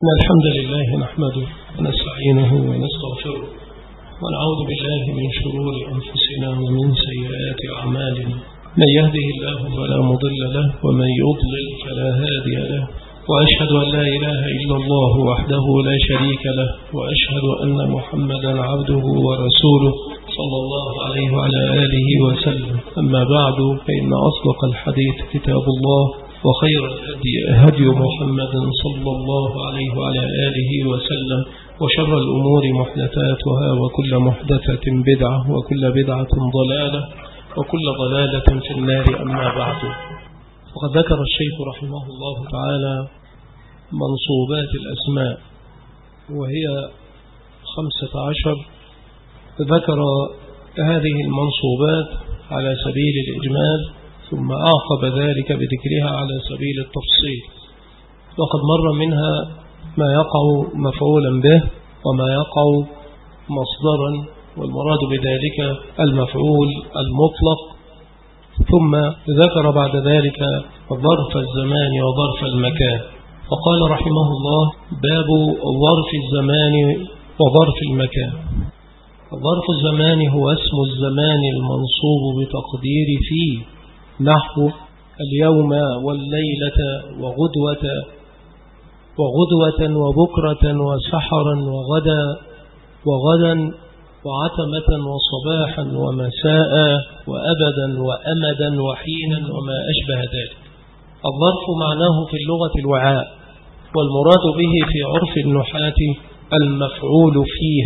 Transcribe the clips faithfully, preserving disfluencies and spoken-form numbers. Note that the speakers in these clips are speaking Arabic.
إن الحمد لله نحمده ونستعينه ونستغفره ونعوذ بالله من شرور أنفسنا ومن سيئات أعمالنا. من يهده الله فلا مضل له ومن يضلل فلا هادي له، وأشهد أن لا إله إلا الله وحده لا شريك له، وأشهد أن محمدا عبده ورسوله صلى الله عليه وعلى آله وسلم. أما بعد، فإن أصدق الحديث كتاب الله، وخير الهدي هدي محمد صلى الله عليه وعلى آله وسلم، وشر الأمور محدثاتها، وكل محدثة بدعة، وكل بدعة ضلالة، وكل ضلالة في النار. أما بعد، وقد ذكر الشيخ رحمه الله تعالى منصوبات الأسماء، وهي خمسة عشر. ذكر هذه المنصوبات على سبيل الإجمال، ثم أعقب ذلك بذكرها على سبيل التفصيل. وقد مر منها ما يقع مفعولا به وما يقع مصدرا، والمراد بذلك المفعول المطلق. ثم ذكر بعد ذلك ظرف الزمان وظرف المكان، فقال رحمه الله: باب ظرف الزمان وظرف المكان. ظرف الزمان هو اسم الزمان المنصوب بتقدير فيه، نحو اليوم والليلة وغدوة وغدوة وبكرة وسحرا وغدا وغدا وعتمة وصباحا ومساء وأبدا وأمدا وحينا وما أشبه ذلك. الظرف معناه في اللغة الوعاء، والمراد به في عرف النحاة المفعول فيه،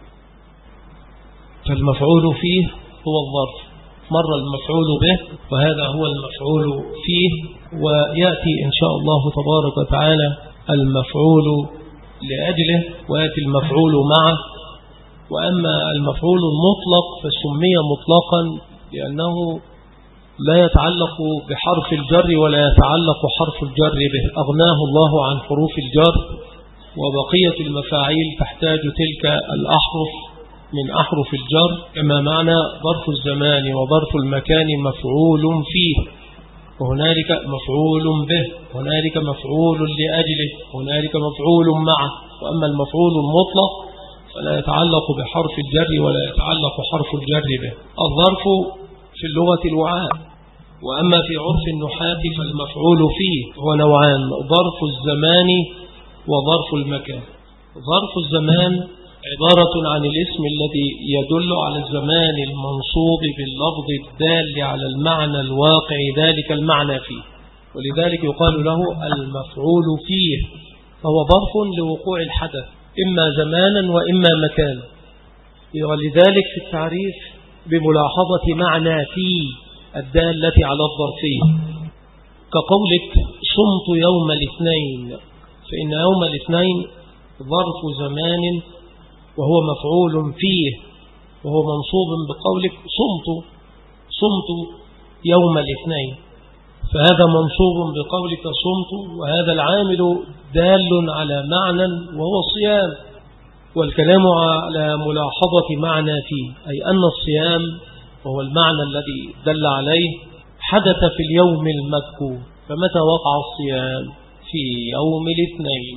فالمفعول فيه هو الظرف. مر المفعول به، وهذا هو المفعول فيه، ويأتي إن شاء الله تبارك وتعالى المفعول لأجله، ويأتي المفعول معه. وأما المفعول المطلق فسمي مطلقا لأنه لا يتعلق بحرف الجر ولا يتعلق حرف الجر به، أغناه الله عن حروف الجر، وبقية المفاعيل تحتاج تلك الأحرف من أحرف الجر. كما معنى ظرف الزمان وظرف المكان مفعول فيه، وهنالك مفعول به، هنالك مفعول لأجله، هنالك مفعول معه. وأما المفعول المطلق فلا يتعلق بحرف الجر ولا يتعلق حرف الجر به. الظرف في اللغة الوعاء، وأما في عرف النحاة فالمفعول فيه هو نوعان: ظرف الزمان وظرف المكان. ظرف الزمان عبارة عن الاسم الذي يدل على الزمان المنصوب باللفظ الدال على المعنى الواقع ذلك المعنى فيه، ولذلك يقال له المفعول فيه. فهو ظرف لوقوع الحدث إما زمانا وإما مكانا، ولذلك في التعريف بملاحظة معنى فيه الدالة على الظرفية، كقولك صمت يوم الاثنين، فإن يوم الاثنين ظرف زمان وهو مفعول فيه، وهو منصوب بقولك صمت صمت يوم الاثنين، فهذا منصوب بقولك صمت، وهذا العامل دال على معنى وهو الصيام. والكلام على ملاحظة معنى فيه، أي أن الصيام وهو المعنى الذي دل عليه حدث في اليوم المذكور. فمتى وقع الصيام؟ في يوم الاثنين.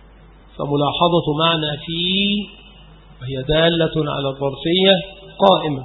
فملاحظة معنى فيه وهي دالة على الظرفية قائمة.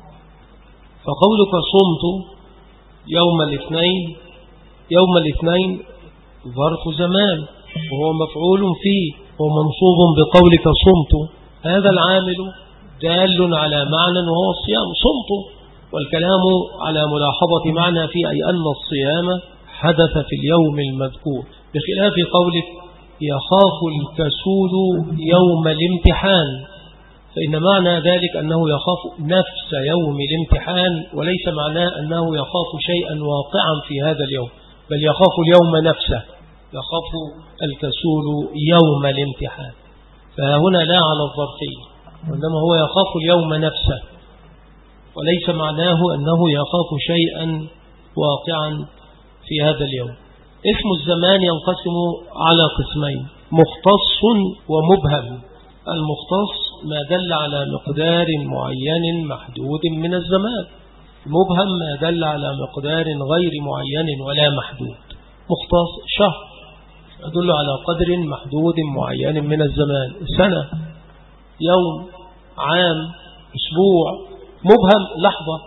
فقولك صمت يوم الاثنين، يوم الاثنين ظرف زمان وهو مفعول فيه ومنصوب بقولك صمت، هذا العامل دال على معنى وهو الصيام، صمت. والكلام على ملاحظة معنى فيه، أي أن الصيام حدث في اليوم المذكور، بخلاف قولك يخاف الكسول يوم الامتحان، فإن معنى ذلك أنه يخاف نفس يوم الامتحان، وليس معناه أنه يخاف شيئا واقعا في هذا اليوم، بل يخاف اليوم نفسه، يخاف الكسول يوم الامتحان. فهنا لا على الظرفية، وإنما هو يخاف اليوم نفسه، وليس معناه أنه يخاف شيئا واقعا في هذا اليوم. اسم الزمان ينقسم على قسمين: مختص ومبهم. المختص ما دل على مقدار معين محدود من الزمان، المبهم ما دل على مقدار غير معين ولا محدود. مختص شهر، يدل على قدر محدود معين من الزمان. سنة، يوم، عام، أسبوع، مبهم، لحظة،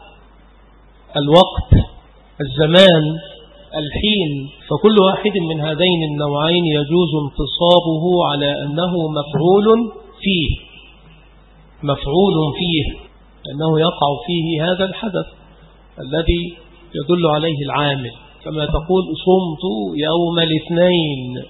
الوقت، الزمان، الحين. فكل واحد من هذين النوعين يجوز انتصابه على أنه مفعول فيه، مفعول فيه، أنه يقع فيه هذا الحدث الذي يدل عليه العامل. كما تقول صمت يوم الاثنين.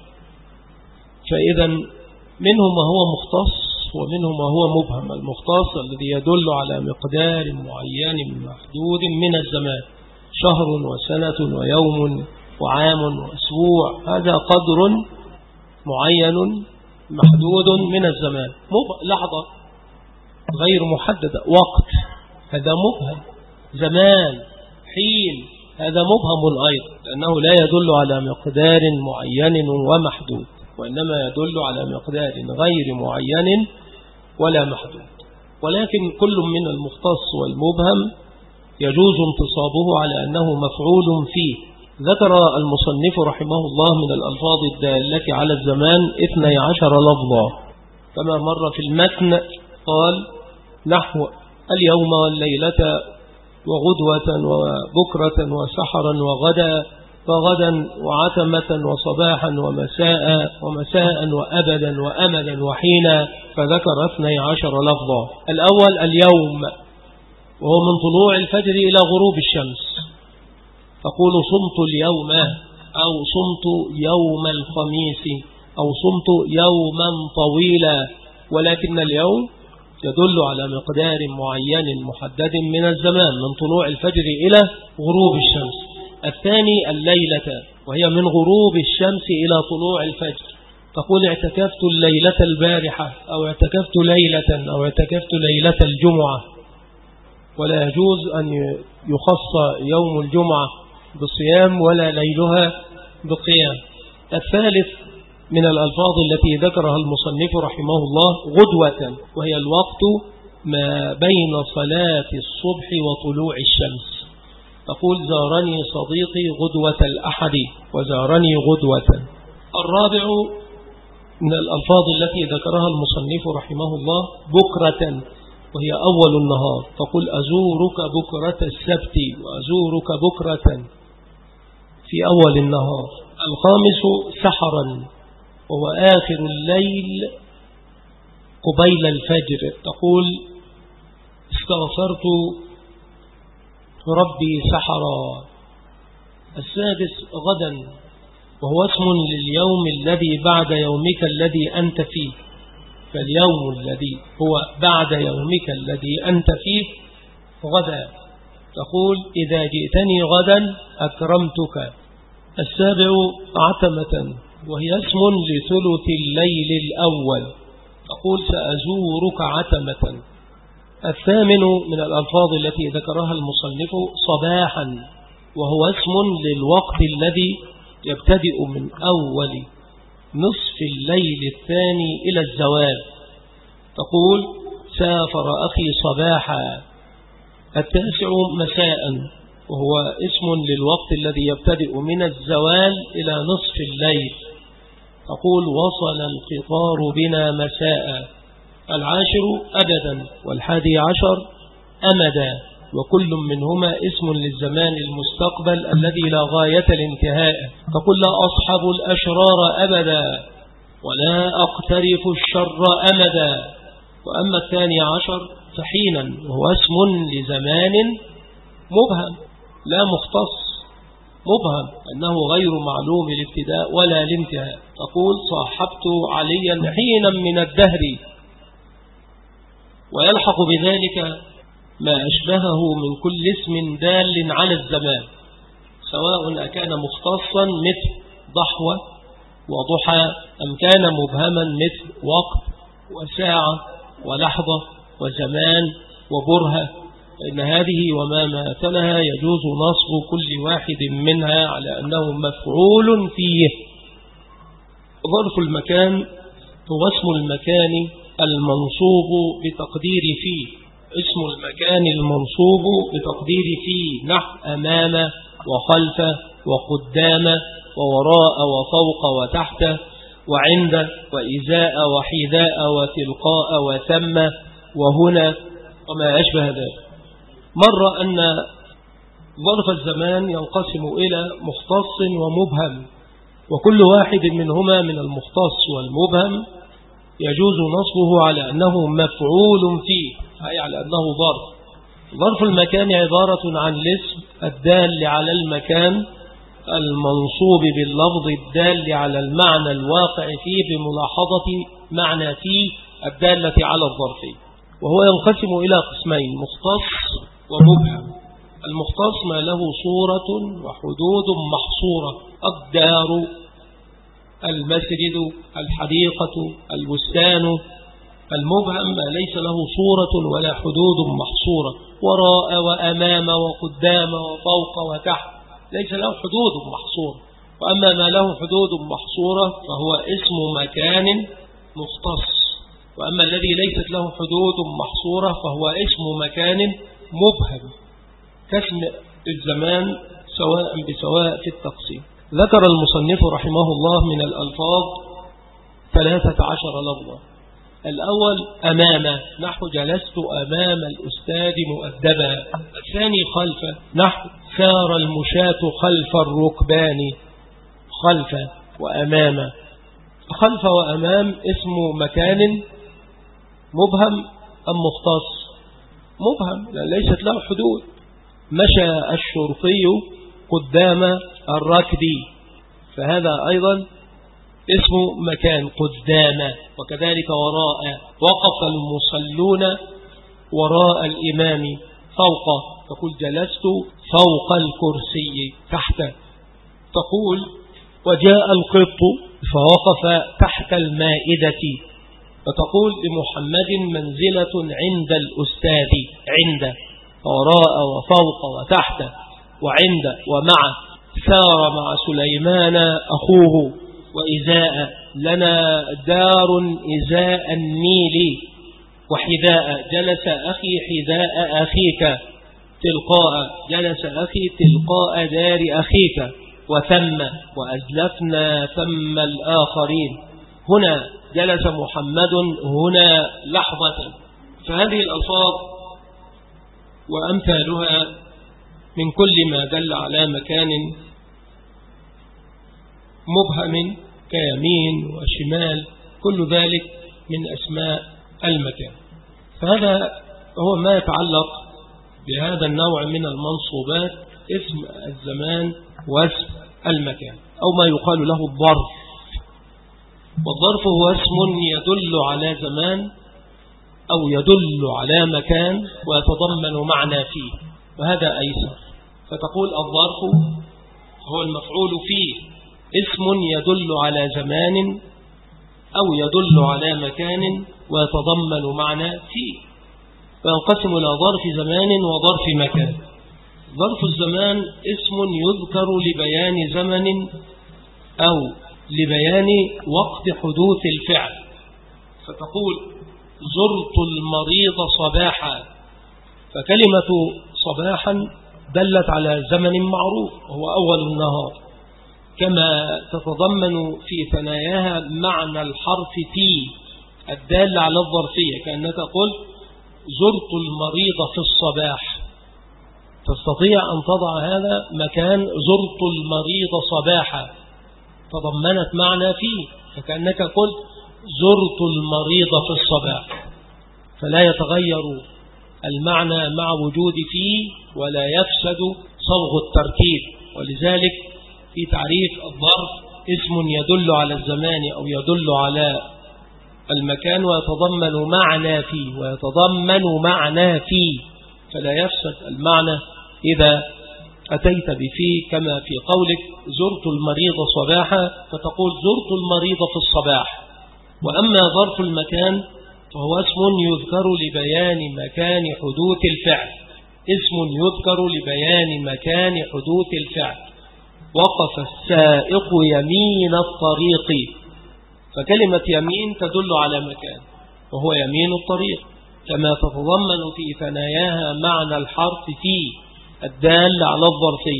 فإذا منهم ما هو مختص ومنهم ما هو مبهم. المختص الذي يدل على مقدار معين محدود من الزمان، شهر وسنة ويوم وعام وأسبوع، هذا قدر معين محدود من الزمان. لحظة غير محددة، وقت، هذا مبهم. زمان، حين، هذا مبهم أيضا، لأنه لا يدل على مقدار معين ومحدود، وإنما يدل على مقدار غير معين ولا محدود. ولكن كل من المختص والمبهم يجوز انتصابه على أنه مفعول فيه. ذكر المصنف رحمه الله من الألفاظ الدالة على الزمان اثني عشر لفظا كما مر في المتن. قال نحو اليوم والليلة وغدوة وبكرة وسحرا وغدا وغدا وعتمة وصباحا ومساء ومساء وأبدا وأمدا وحينا، فذكر اثني عشر لفظا. الأول اليوم، وهو من طلوع الفجر إلى غروب الشمس. تقول صمت اليوم، أو صمت يوم الخميس، أو صمت يوما طويلا. ولكن اليوم يدل على مقدار معين محدد من الزمان من طلوع الفجر إلى غروب الشمس. الثاني الليلة، وهي من غروب الشمس إلى طلوع الفجر. تقول اعتكفت الليلة البارحة، أو اعتكفت ليلة، أو اعتكفت ليلة الجمعة. ولا يجوز أن يخص يوم الجمعة بصيام ولا ليلها بقيام. الثالث من الألفاظ التي ذكرها المصنف رحمه الله غدوة، وهي الوقت ما بين صلاة الصبح وطلوع الشمس. تقول زارني صديقي غدوة الأحد، وزارني غدوة. الرابع من الألفاظ التي ذكرها المصنف رحمه الله بكرة، وهي أول النهار. تقول أزورك بكرة السبت، وأزورك بكرة في أول النهار. الخامس سحرا، وهو آخر الليل قبيل الفجر. تقول استغفرت ربي سحرا. السادس غدا، وهو اسم لليوم الذي بعد يومك الذي أنت فيه. فاليوم الذي هو بعد يومك الذي أنت فيه غدا. تقول إذا جئتني غدا أكرمتك. السابع عتمة، وهي اسم لثلث الليل الأول. تقول سأزورك عتمة. الثامن من الألفاظ التي ذكرها المصنف صباحا، وهو اسم للوقت الذي يبتدئ من أول نصف الليل الثاني إلى الزوال. تقول سافر أخي صباحا. التاسع مساء، وهو اسم للوقت الذي يبتدئ من الزوال إلى نصف الليل. تقول وصل القطار بنا مساء. العاشر أبدا، والحادي عشر أمدا، وكل منهما اسم للزمان المستقبل الذي لا غاية الانتهاء. تقول لا أصحب الأشرار أبدا، ولا أقترف الشر أمدا. وأما الثاني عشر فحينا، وهو اسم لزمان مبهم لا مختص، مبهم أنه غير معلوم الابتداء ولا الانتهاء. تقول صاحبت عليا حينا من الدهر. ويلحق بذلك ما أشبهه من كل اسم دال على الزمان، سواء أكان مختصا مثل ضحوة وضحى، أم كان مبهما مثل وقت وساعة ولحظة وزمان وبرهة. فإن هذه وما ماتلها يجوز نصب كل واحد منها على أنه مفعول فيه. ظرف المكان هو اسم المكان المنصوب بتقدير فيه. اسم المكان المنصوب بتقدير فيه نحو أمام وخلف وقدام ووراء وفوق وتحت وعند وإزاء وحذاء وتلقاء وثم وهنا وما أشبه ذلك. مر أن ظرف الزمان ينقسم إلى مختص ومبهم، وكل واحد منهما من المختص والمبهم يجوز نصبه على أنه مفعول فيه، أي على أنه ظرف. ظرف المكان عبارة عن الاسم الدال على المكان المنصوب باللفظ الدال على المعنى الواقع فيه بملاحظة معنى فيه الدالة على الظرفية، وهو ينقسم إلى قسمين: مختص ومبهم. المختص ما له صورة وحدود محصورة: الدار، المسجد، الحديقة، البستان. المبهم ما ليس له صورة ولا حدود محصورة: وراء وأمام وقدام وفوق وتحت، ليس له حدود محصورة. وأما ما له حدود محصورة فهو اسم مكان مختص، وأما الذي ليست له حدود محصورة فهو اسم مكان مبهم كاسم الزمان سواء بسواء في التقسيم. ذكر المصنف رحمه الله من الألفاظ ثلاثة عشر لفظا. الأول أمام، نحو جلست أمام الأستاذ مؤدبا. الثاني خلف، نحو سار المشاة خلف الركبان. خلف وأمام. خلف وأمام اسم مكان مبهم أم مختص؟ مبهم لأن ليست له حدود. مشى الشرطي قدام الركب، فهذا أيضا اسم مكان قدام. وكذلك وراء، وقف المصلون وراء الإمام. فوق، تقول جلست فوق الكرسي. تحت، تقول وجاء القط فوقف تحت المائدة. وتقول لمحمد منزلة عند الأستاذ. عند، وراء وفوق وتحت وعند ومع. سار مع سليمان أخوه. وإزاء، لنا دار إزاء النيل. وحذاء، جلس أخي حذاء أخيك. تلقاء، جلس أخي تلقاء دار أخيك. وثم، وأزلفنا ثم الآخرين. هنا جلس محمد هنا لحظة. فهذه الألفاظ وأمثالها من كل ما دل على مكان مبهم كيمين وشمال، كل ذلك من أسماء المكان. فهذا هو ما يتعلق بهذا النوع من المنصوبات: اسم الزمان واسم المكان، أو ما يقال له الظرف. والظرف هو اسم يدل على زمان أو يدل على مكان ويتضمن معنى فيه، وهذا أيسر. فتقول الظرف هو المفعول فيه، اسم يدل على زمان أو يدل على مكان ويتضمن معنى فيه. فينقسم إلى ظرف زمان وظرف مكان. ظرف الزمان اسم يذكر لبيان زمن أو لبيان وقت حدوث الفعل. فتقول زرت المريض صباحا، فكلمة صباحا دلت على زمن معروف وهو أول النهار، كما تتضمن في ثناياها معنى الحرف في الدال على الظرفية، كأنك قلت زرت المريض في الصباح. تستطيع أن تضع هذا مكان زرت المريض صباحا، تضمنت معنى فيه، فكأنك قلت زرت المريض في الصباح. فلا يتغير المعنى مع وجود فيه ولا يفسد صبغ التركيب. ولذلك في تعريف الظرف اسم يدل على الزمان أو يدل على المكان ويتضمن معنى فيه ويتضمن معنى فيه، فلا يفسد المعنى إذا أتيت بفيه، كما في قولك زرت المريض صباحا فتقول زرت المريض في الصباح. وأما ظرف المكان فهو اسم يذكر لبيان مكان حدوث الفعل. اسم يذكر لبيان مكان حدوث الفعل. وقف السائق يمين الطريق، فكلمة يمين تدل على مكان وهو يمين الطريق، كما تتضمن في ثناياها معنى الحرف في الدال على الظرفية.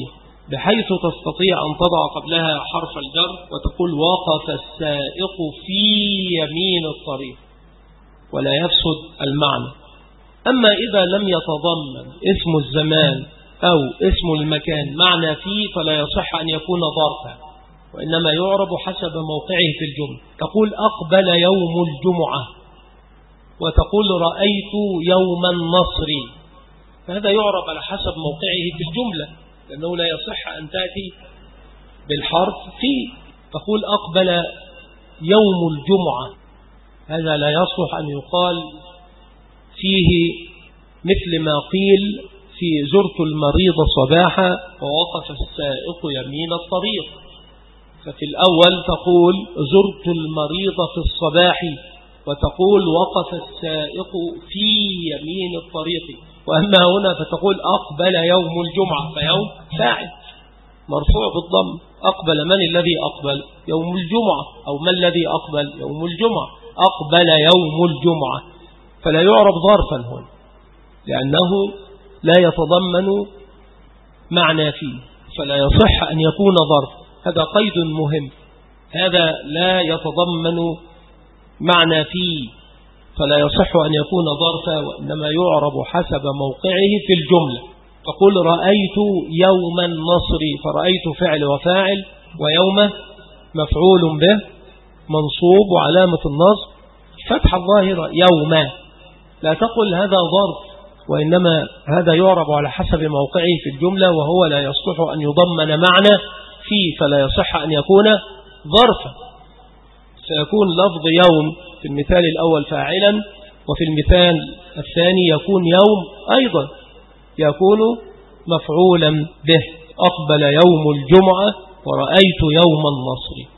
بحيث تستطيع أن تضع قبلها حرف الجر وتقول وقف السائق في يمين الطريق ولا يفسد المعنى. أما إذا لم يتضمن اسم الزمان أو اسم المكان معنى فيه فلا يصح أن يكون ظرفا، وإنما يعرب حسب موقعه في الجملة. تقول أقبل يوم الجمعة وتقول رأيت يوم النصر، فهذا يعرب على حسب موقعه في الجملة، لأنه لا يصح أن تأتي بالحرف في. تقول أقبل يوم الجمعة، هذا لا يصلح أن يقال فيه مثل ما قيل في زرت المريض صباحا ووقف السائق يمين الطريق. ففي الأول تقول زرت المريض في الصباح وتقول وقف السائق في يمين الطريق. وأما هنا فتقول أقبل يوم الجمعة، فيوم فاعل مرفوع بالضم. أقبل من الذي أقبل؟ يوم الجمعة. أو ما الذي أقبل؟ يوم الجمعة. أقبل يوم الجمعة، فلا يعرب ظرفا هنا لأنه لا يتضمن معنى فيه، فلا يصح أن يكون ظرف. هذا قيد مهم، هذا لا يتضمن معنى فيه فلا يصح أن يكون ظرفا، وإنما يعرب حسب موقعه في الجملة. تقول رأيت يوم النصر، فرأيت فعل وفاعل، ويوم مفعول به منصوب وعلامة النصب فتح الظاهرة يوم. لا تقل هذا ظرف، وإنما هذا يعرب على حسب موقعه في الجملة، وهو لا يصلح أن يضمن معنى فيه فلا يصح أن يكون ظرفا. سيكون لفظ يوم في المثال الأول فاعلا، وفي المثال الثاني يكون يوم أيضا يكون مفعولا به. أقبل يوم الجمعة ورأيت يوم النصر.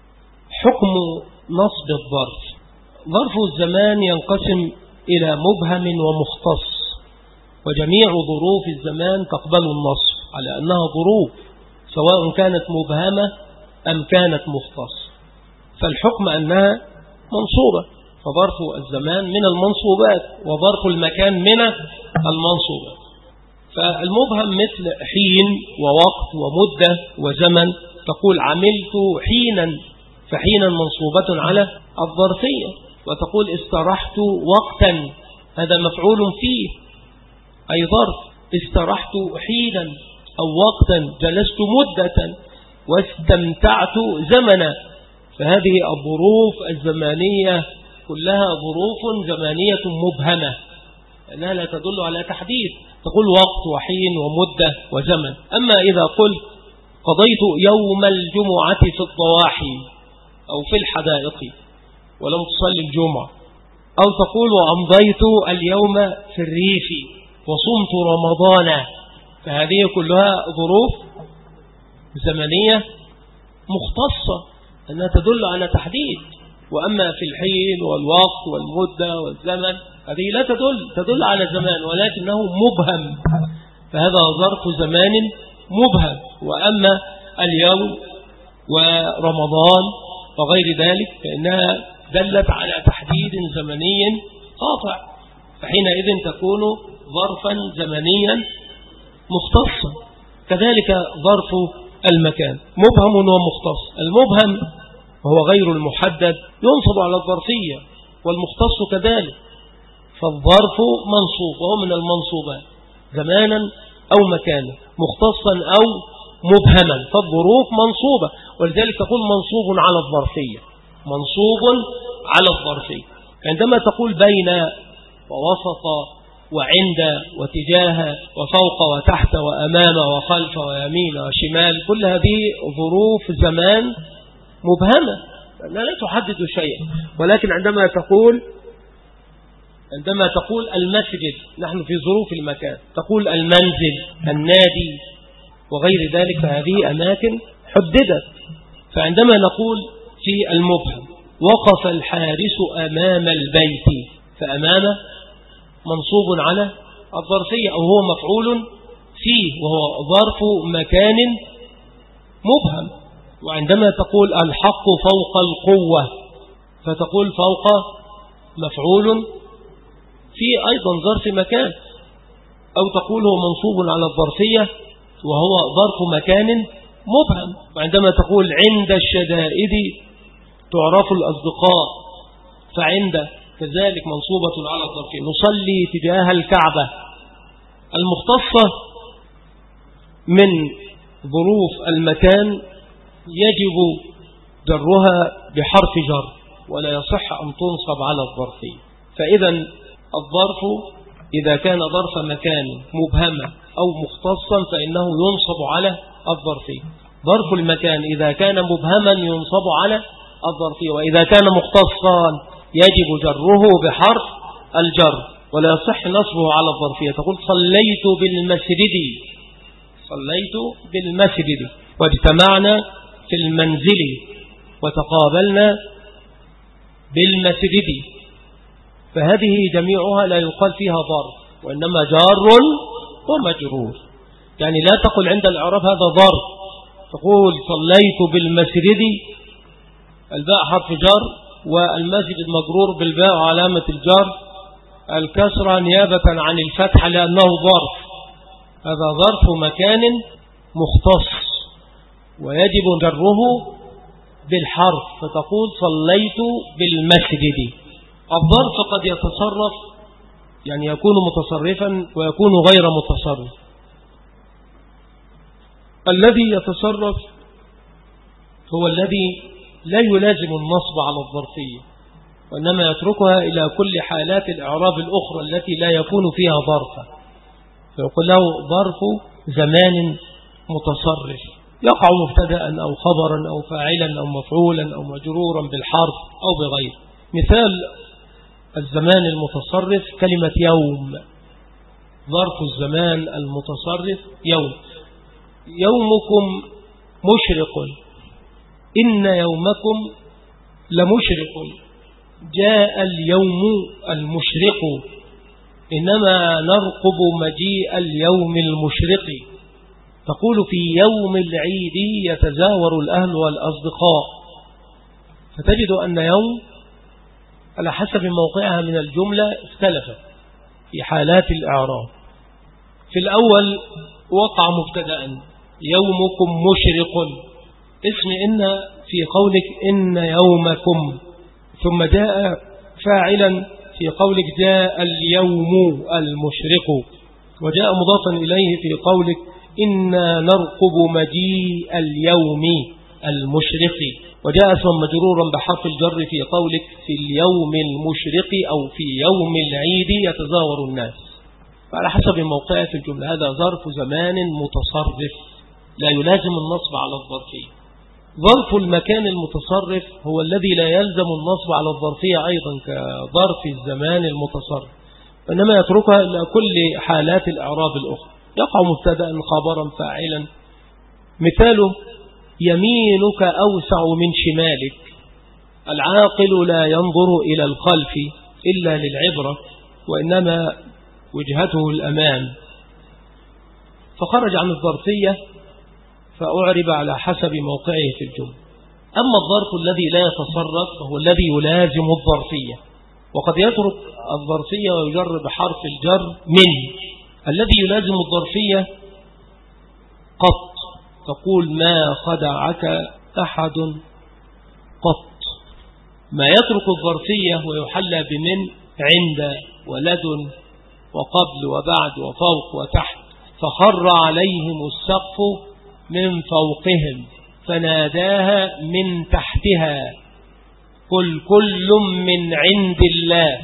حكم نصب الظرف. ظرف الزمان ينقسم إلى مبهم ومختص، وجميع ظروف الزمان تقبل النصب على أنها ظروف سواء كانت مبهمة أم كانت مختص، فالحكم أنها منصوبة. فظرف الزمان من المنصوبات وظرف المكان من المنصوبات. فالمبهم مثل حين ووقت ومدة وزمن. تقول عملت حينا، فحينا منصوبة على الظرفية. وتقول استرحت وقتا، هذا مفعول فيه أي ظرف. استرحت حينا أو وقتا، جلست مدة، واستمتعت زمنا. فهذه الظروف الزمانية كلها ظروف زمانية مبهمة لأنها لا تدل على تحديد. تقول وقت وحين ومدة وزمن. أما إذا قلت قضيت يوم الجمعة في الضواحي أو في الحدائق ولم تصلي الجمعة، أو تقول وأمضيت اليوم في الريف وصمت رمضان، فهذه كلها ظروف زمنية مختصة أنها تدل على تحديد. وأما في الحين والوقت والمدة والزمن هذه لا تدل تدل على زمان ولكنه مبهم، فهذا ظرف زمان مبهم. وأما اليوم ورمضان وغير ذلك فإنها دلت على تحديد زمني قاطع، فحينئذ تكون ظرفا زمنيا مختصا. كذلك ظرف المكان مبهم ومختص. المبهم وهو غير المحدد ينصب على الظرفية، والمختص كذلك. فالظرف منصوب وهو من المنصوبات زمانا أو مكانا، مختصا أو مبهما. فالظروف منصوبة، ولذلك تقول منصوب على الظرفية، منصوب على الظرفية. عندما تقول بين ووسط وعند وتجاه وفوق وتحت وأمام وخلف ويمين وشمال، كل هذه ظروف زمان مبهمة لا تحدد شيئا. ولكن عندما تقول عندما تقول المسجد، نحن في ظروف المكان، تقول المنزل، النادي وغير ذلك، فهذه أماكن حددت. فعندما نقول في المبهم وقف الحارس أمام البيت، فأمام منصوب على الظرفية أو هو مفعول فيه وهو ظرف مكان مبهم. وعندما تقول الحق فوق القوة، فتقول فوق مفعول في أيضا ظرف مكان، أو تقول هو منصوب على الظرفية وهو ظرف مكان مبهم. وعندما تقول عند الشدائد تعرف الأصدقاء، فعند كذلك منصوبة على الظرف. نصلي تجاه الكعبة المختصة من ظروف المكان يجب جرها بحرف جر، ولا يصح أن تنصب على الظرفية. فإذا الظرف إذا كان ظرف مكان مبهما أو مختصا فإنه ينصب على الظرفية. ظرف المكان إذا كان مبهما ينصب على الظرفية، وإذا كان مختصا يجب جره بحرف الجر، ولا يصح نصبه على الظرفية. تقول صليت بالمسجد، صليت بالمسجد، واجتمعنا في المنزل وتقابلنا بالمسجد، فهذه جميعها لا يقال فيها ظرف، وإنما جار ومجرور. يعني لا تقل عند الإعراب هذا ظرف، تقول صليت بالمسجد، الباء حرف جر، والمسجد مجرور بالباء علامة الجر الكسرة نيابة عن الفتح لأنه ظرف. هذا ظرف مكان مختص ويجب جره بالحرف، فتقول صليت بالمسجد. الظرف قد يتصرف، يعني يكون متصرفا ويكون غير متصرف. الذي يتصرف هو الذي لا يلازم النصب على الظرفية، وإنما يتركها إلى كل حالات الإعراب الأخرى التي لا يكون فيها ظرفا، فيقول له ظرف زمان متصرف، يقع مبتدأ أو خبرا أو فاعلا أو مفعولا أو مجرورا بالحرف أو بغير. مثال الزمان المتصرف كلمة يوم، ظرف الزمان المتصرف يوم. يومكم مشرق، إن يومكم لمشرق، جاء اليوم المشرق، إنما نرقب مجيء اليوم المشرق. تقول في يوم العيد يتزاور الأهل والأصدقاء، فتجد أن يوم على حسب موقعها من الجملة اختلفت في حالات الإعراب. في الأول وقع مبتدأ يومكم مشرق، اسم إن في قولك إن يومكم، ثم جاء فاعلا في قولك جاء اليوم المشرق، وجاء مضافا إليه في قولك إنا نرقب مجيء اليوم المشرق، وجاء اسما مجرورا بحرف الجر في قولك في اليوم المشرق أو في يوم العيد يتزاور الناس، فعلى حسب موقعة الجملة. هذا ظرف زمان متصرف لا يلازم النصب على الظرفية. ظرف المكان المتصرف هو الذي لا يلزم النصب على الظرفية أيضا كظرف الزمان المتصرف، وإنما يتركها إلى كل حالات الإعراب الأخرى. يقع مبتدأ خبرا فاعلا. مثاله يمينك أوسع من شمالك، العاقل لا ينظر إلى الخلف إلا للعبرة، وإنما وجهته الأمام، فخرج عن الظرفية فأعرب على حسب موقعه في الجملة. أما الظرف الذي لا يتصرف فهو الذي يلازم الظرفية، وقد يترك الظرفية ويجر بحرف الجر من. الذي يلازم الظرفية قط، تقول ما خدعك أحد قط. ما يترك الظرفية ويحلى بمن عند ولد وقبل وبعد وفوق وتحت. فخر عليهم السقف من فوقهم فناداها من تحتها قل كل من عند الله.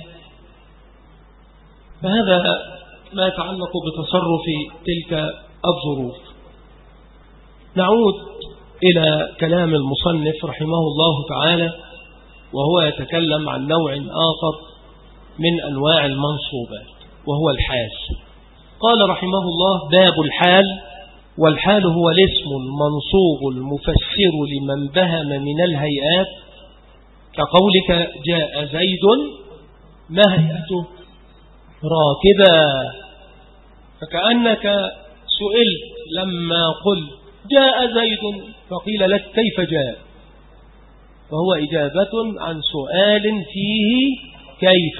فهذا ما يتعلق بتصرف تلك الظروف. نعود إلى كلام المصنف رحمه الله تعالى، وهو يتكلم عن نوع آخر من أنواع المنصوبات وهو الحال. قال رحمه الله باب الحال. والحال هو الاسم المنصوب المفسر لمن بهم من الهيئات، كقولك جاء زيد ما هيئته راكبا، فكأنك سئلت لما قل جاء زيد فقيل لك كيف جاء، فهو إجابة عن سؤال فيه كيف.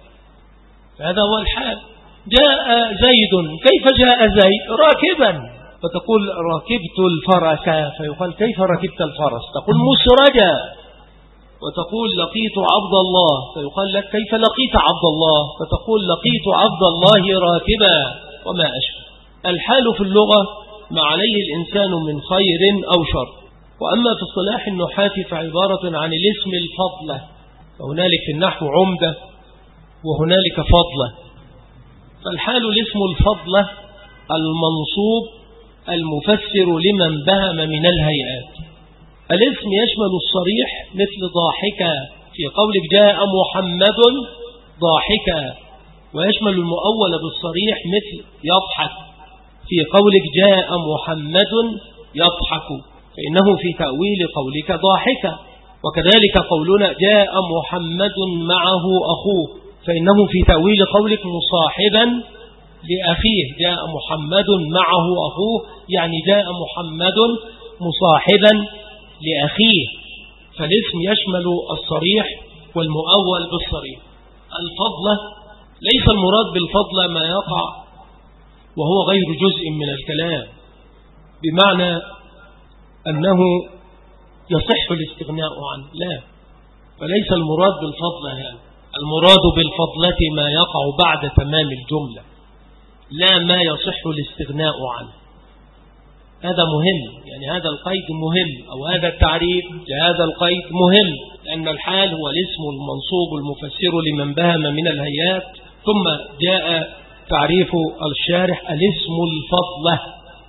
هذا هو الحال. جاء زيد، كيف جاء زيد؟ راكبا، فتقول ركبت الفرس، فيقال كيف ركبت الفرس؟ تقول مسرجا. وتقول لقيت عبد الله، فيقال لك كيف لقيت عبد الله؟ فتقول لقيت عبد الله راكبا، وما أشبه. الحال في اللغة ما عليه الإنسان من خير أو شر. وأما في اصطلاح النحاة فعبارة عن الاسم الفضلة، وهنالك في النحو عمدة وهنالك فضلة. فالحال الاسم الفضلة المنصوب المفسر لمن بهم من الهيئات. الاسم يشمل الصريح مثل ضاحكا في قولك جاء محمد ضاحكا، ويشمل المؤول بالصريح مثل يضحك في قولك جاء محمد يضحك، فإنه في تأويل قولك ضاحكا. وكذلك قولنا جاء محمد معه أخوه، فإنه في تأويل قولك مصاحبا لأخيه. جاء محمد معه أخوه يعني جاء محمد مصاحبا لأخيه. فالاسم يشمل الصريح والمؤول بالصريح. الفضلة ليس المراد بالفضلة ما يقع وهو غير جزء من الكلام، بمعنى أنه يصح الاستغناء عنه، لا، فليس المراد بالفضلة هذا. المراد بالفضلة ما يقع بعد تمام الجملة، لا ما يصح الاستغناء عنه. هذا مهم، يعني هذا القيد مهم، أو هذا التعريف لهذا القيد مهم، لأن الحال هو الاسم المنصوب المفسر لمن بهم من الهيئات. ثم جاء تعريف الشارح الاسم الفضلة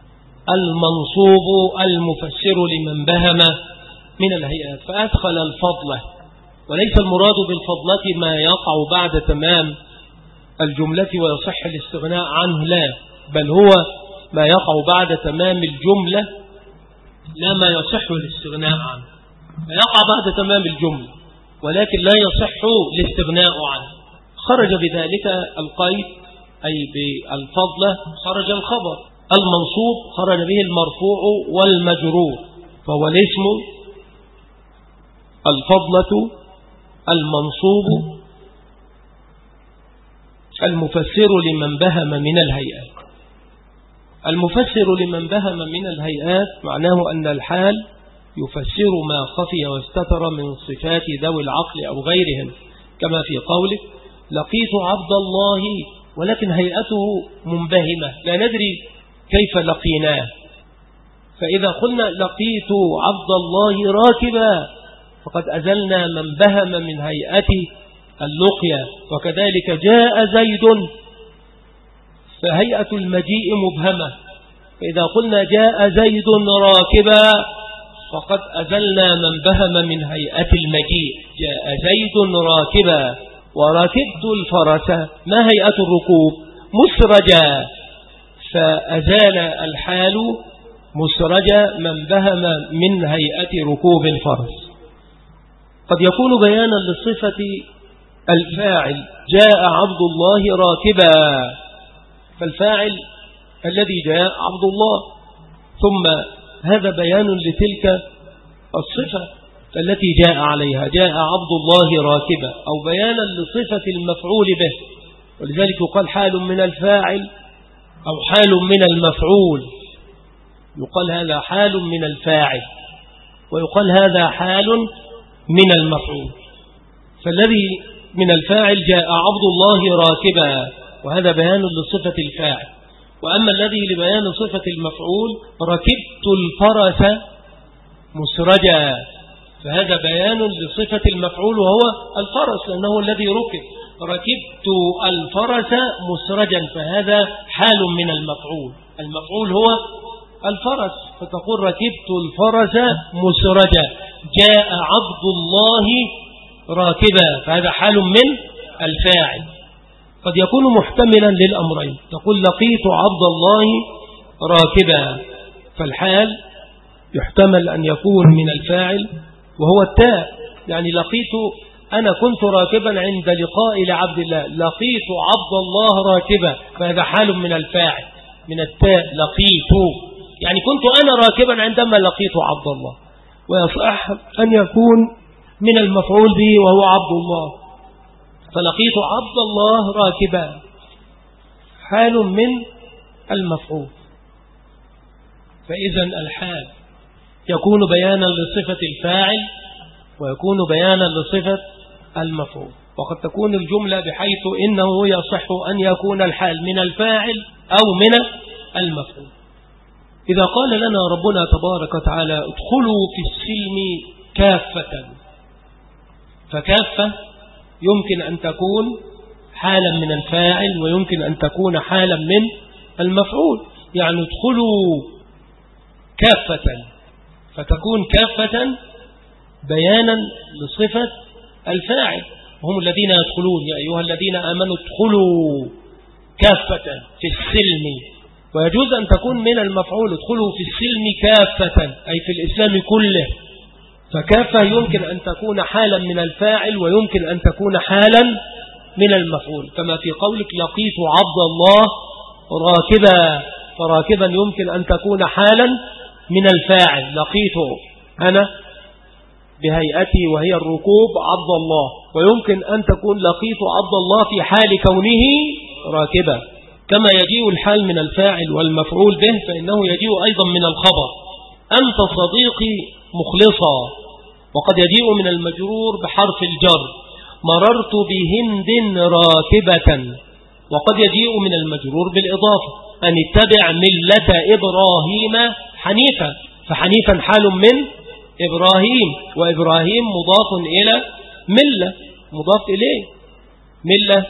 المنصوب المفسر لمن بهم من الهيئات، فأدخل الفضلة. وليس المراد بالفضلة ما يقع بعد تمام الجملة ويصح الاستغناء عنه، لا، بل هو ما يقع بعد تمام الجملة لا ما يصح الاستغناء عنه. يقع بعد تمام الجملة ولكن لا يصح الاستغناء عنه. خرج بذلك القيد أي بالفضلة خرج الخبر المنصوب، خرج به المرفوع والمجرور، فهو الاسم الفضلة المنصوب المفسر لمن بهم من الهيئات. المفسر لمن بهم من الهيئات معناه أن الحال يفسر ما خفي واستتر من صفات ذوي العقل أو غيرهم، كما في قولك لقيت عبد الله ولكن هيئته منبهمة لا ندري كيف لقيناه. فإذا قلنا لقيت عبد الله راكبا فقد أزلنا من بهم من هيئة اللقيا. وكذلك جاء زيد فهيئة المجيء مبهمة، فإذا قلنا جاء زيد راكبا فقد أزلنا من بهم من هيئة المجيء. جاء زيد راكبا وركبت الفرس، ما هيئة الركوب؟ مسرجا، فأزال الحال مسرجا من بهم من هيئة ركوب الفرس. قد يكون بيانا لصفة الفاعل جاء عبد الله راكبا، فالفاعل الذي جاء عبد الله، ثم هذا بيان لتلك الصفة التي جاء عليها جاء عبد الله راكبا، أو بيانا لصفة المفعول به. ولذلك يقال حال من الفاعل أو حال من المفعول، يقال هذا حال من الفاعل ويقال هذا حال من المفعول. فالذي من الفاعل جاء عبد الله راكبا، وهذا بيان لصفة الفاعل. وأما الذي لبيان صفة المفعول ركبت الفرس مسرجا، فهذا بيان لصفة المفعول وهو الفرس لأنه الذي ركب. ركبت الفرس مسرجا، فهذا حال من المفعول، المفعول هو الفرس، فتقول ركبت الفرس مسرجا. جاء عبد الله راكبا، فهذا حال من الفاعل. قد يكون محتملا للأمرين، تقول لقيت عبد الله راكبا، فالحال يحتمل أن يكون من الفاعل وهو التاء، يعني لقيت أنا كنت راكبا عند لقاء لعبد الله، لقيت عبد الله راكبا، فهذا حال من الفاعل من التاء لقيت، يعني كنت أنا راكبا عندما لقيت عبد الله. ويصح أن يكون من المفعول به وهو عبد الله، فلقيت عبد الله راكبا حال من المفعول. فإذا الحال يكون بيانا لصفة الفاعل ويكون بيانا لصفة المفعول، وقد تكون الجملة بحيث إنه يصح أن يكون الحال من الفاعل أو من المفعول. إذا قال لنا ربنا تبارك وتعالى ادخلوا في السلم كافة، فكافة يمكن أن تكون حالا من الفاعل ويمكن أن تكون حالا من المفعول، يعني ادخلوا كافة فتكون كافة بيانا لصفة الفاعل، هم الذين يدخلون يا أيها الذين آمنوا ادخلوا كافة في السلم، ويجوز أن تكون من المفعول ادخلوا في السلم كافة أي في الإسلام كله، فكافة يمكن أن تكون حالا من الفاعل ويمكن أن تكون حالا من المفعول، كما في قولك لقيت عبد الله راكبا، فراكبا يمكن أن تكون حالا من الفاعل، لقيت أنا بهيئتي وهي الركوب عبد الله، ويمكن أن تكون لقيت عبد الله في حال كونه راكبا. كما يجيء الحال من الفاعل والمفعول به فإنه يجيء أيضا من الخبر، أنت صديقي مخلصا، وقد يجيء من المجرور بحرف الجر، مررت بهند راكبة، وقد يجيء من المجرور بالإضافة، أن اتبع ملة إبراهيم حنيفا، فحنيفا حال من إبراهيم، وإبراهيم مضاف إلى ملة مضاف إليه، ملة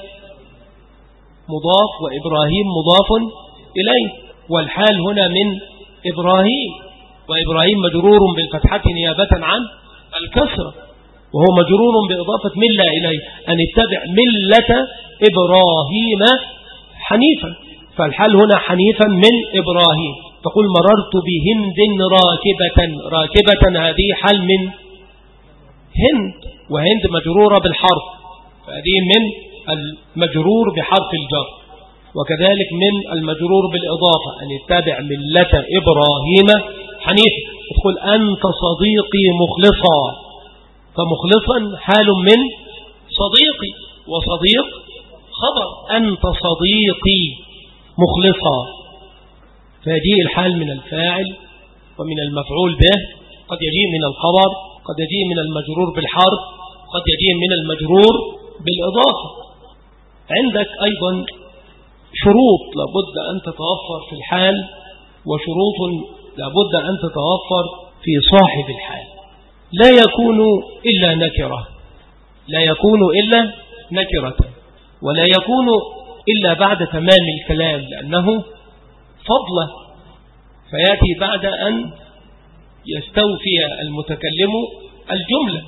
مضاف وإبراهيم مضاف إليه، والحال هنا من إبراهيم، وإبراهيم مجرور بالفتحة نيابة عن الكسرة، وهو مجرور بإضافة ملة إليه، أن اتبع ملة إبراهيم حنيفا، فالحال هنا حنيفا من إبراهيم. تقول مررت بهند راكبة، راكبة هذه حال من هند، وهند مجرورة بالحرف، فهذه من المجرور بحرف الجر، وكذلك من المجرور بالإضافة أن اتبع ملة إبراهيم حنيفا. تقول أنت صديقي مخلصا، فمخلصا حال من صديقي، وصديق خبر، أنت صديقي مخلصا، فيجيء الحال من الفاعل ومن المفعول به، قد يجيء من الخبر، قد يجيء من المجرور بالحرف، قد يجيء من المجرور بالإضافة. عندك أيضا شروط لابد أن تتوفر في الحال، وشروط لابد أن تتوفر في صاحب الحال. لا يكون إلا نكرة، لا يكون إلا نكرة، ولا يكون إلا بعد تمام الكلام، لأنه فضله، فيأتي بعد أن يستوفي المتكلم الجملة،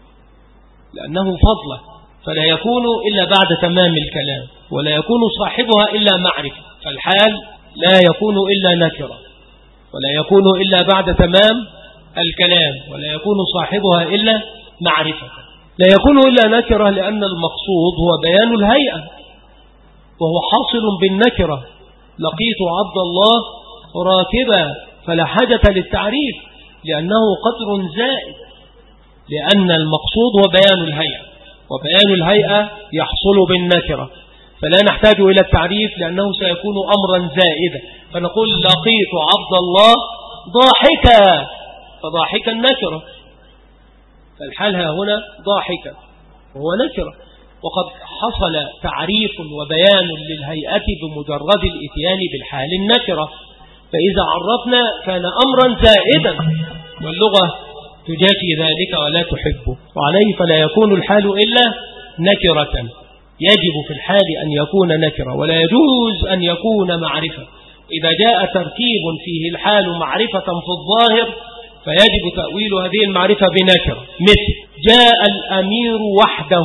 لأنه فضله، فلا يكون إلا بعد تمام الكلام، ولا يكون صاحبها إلا معرفة، فالحال لا يكون إلا نكرة، ولا يكون إلا بعد تمام الكلام، ولا يكون صاحبها إلا معرفة. لا يكون إلا نكرة لأن المقصود هو بيان الهيئة، وهو حاصل بالنكرة، لقيت عبد الله راكبا، فلا حاجة للتعريف لأنه قدر زائد، لأن المقصود هو بيان الهيئة، وبيان الهيئة يحصل بالنكرة، فلا نحتاج إلى التعريف لأنه سيكون أمرا زائدا، فنقول لقيت عبد الله ضاحكا، فضاحكا نكرة، فالحال هنا ضاحكا وهو نكرة، وقد حصل تعريف وبيان للهيئة بمجرد الإتيان بالحال النكرة، فإذا عرفنا كان أمرا زائدا، واللغة تجاشي ذلك ولا تحبه، وعليه فلا يكون الحال إلا نكرة، يجب في الحال أن يكون نكرة، ولا يجوز أن يكون معرفة. إذا جاء تركيب فيه الحال معرفة في الظاهر فيجب تأويل هذه المعرفة بنكرة، مثل جاء الأمير وحده،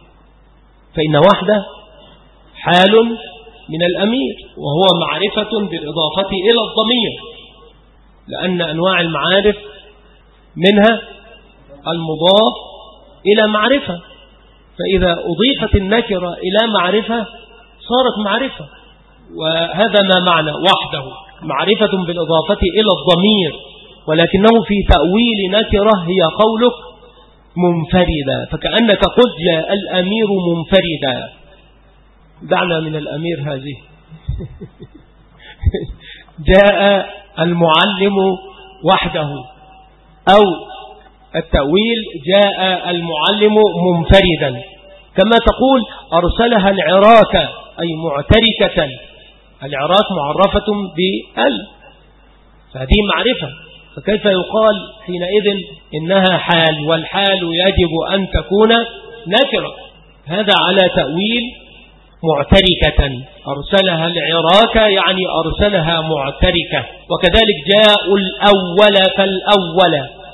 فإن وحده حال من الأمير، وهو معرفة بالإضافة إلى الضمير، لأن أنواع المعارف منها المضاف إلى معرفة، فإذا أضيفت النكرة إلى معرفة صارت معرفة، وهذا ما معنى وحده، معرفة بالإضافة إلى الضمير، ولكنه في تأويل نكرة هي قولك منفردة، فكأنك قلت جاء الأمير منفردا. دعنا من الأمير هذه جاء المعلم وحده، أو التأويل جاء المعلم منفردا، كما تقول أرسلها العراك أي معتركة، العراك معرفة بال، فهذه معرفة، فكيف يقال حينئذ إنها حال، والحال يجب أن تكون نكرة؟ هذا على تأويل معتركة، أرسلها العراك يعني أرسلها معتركة. وكذلك جاء الأول فالأول،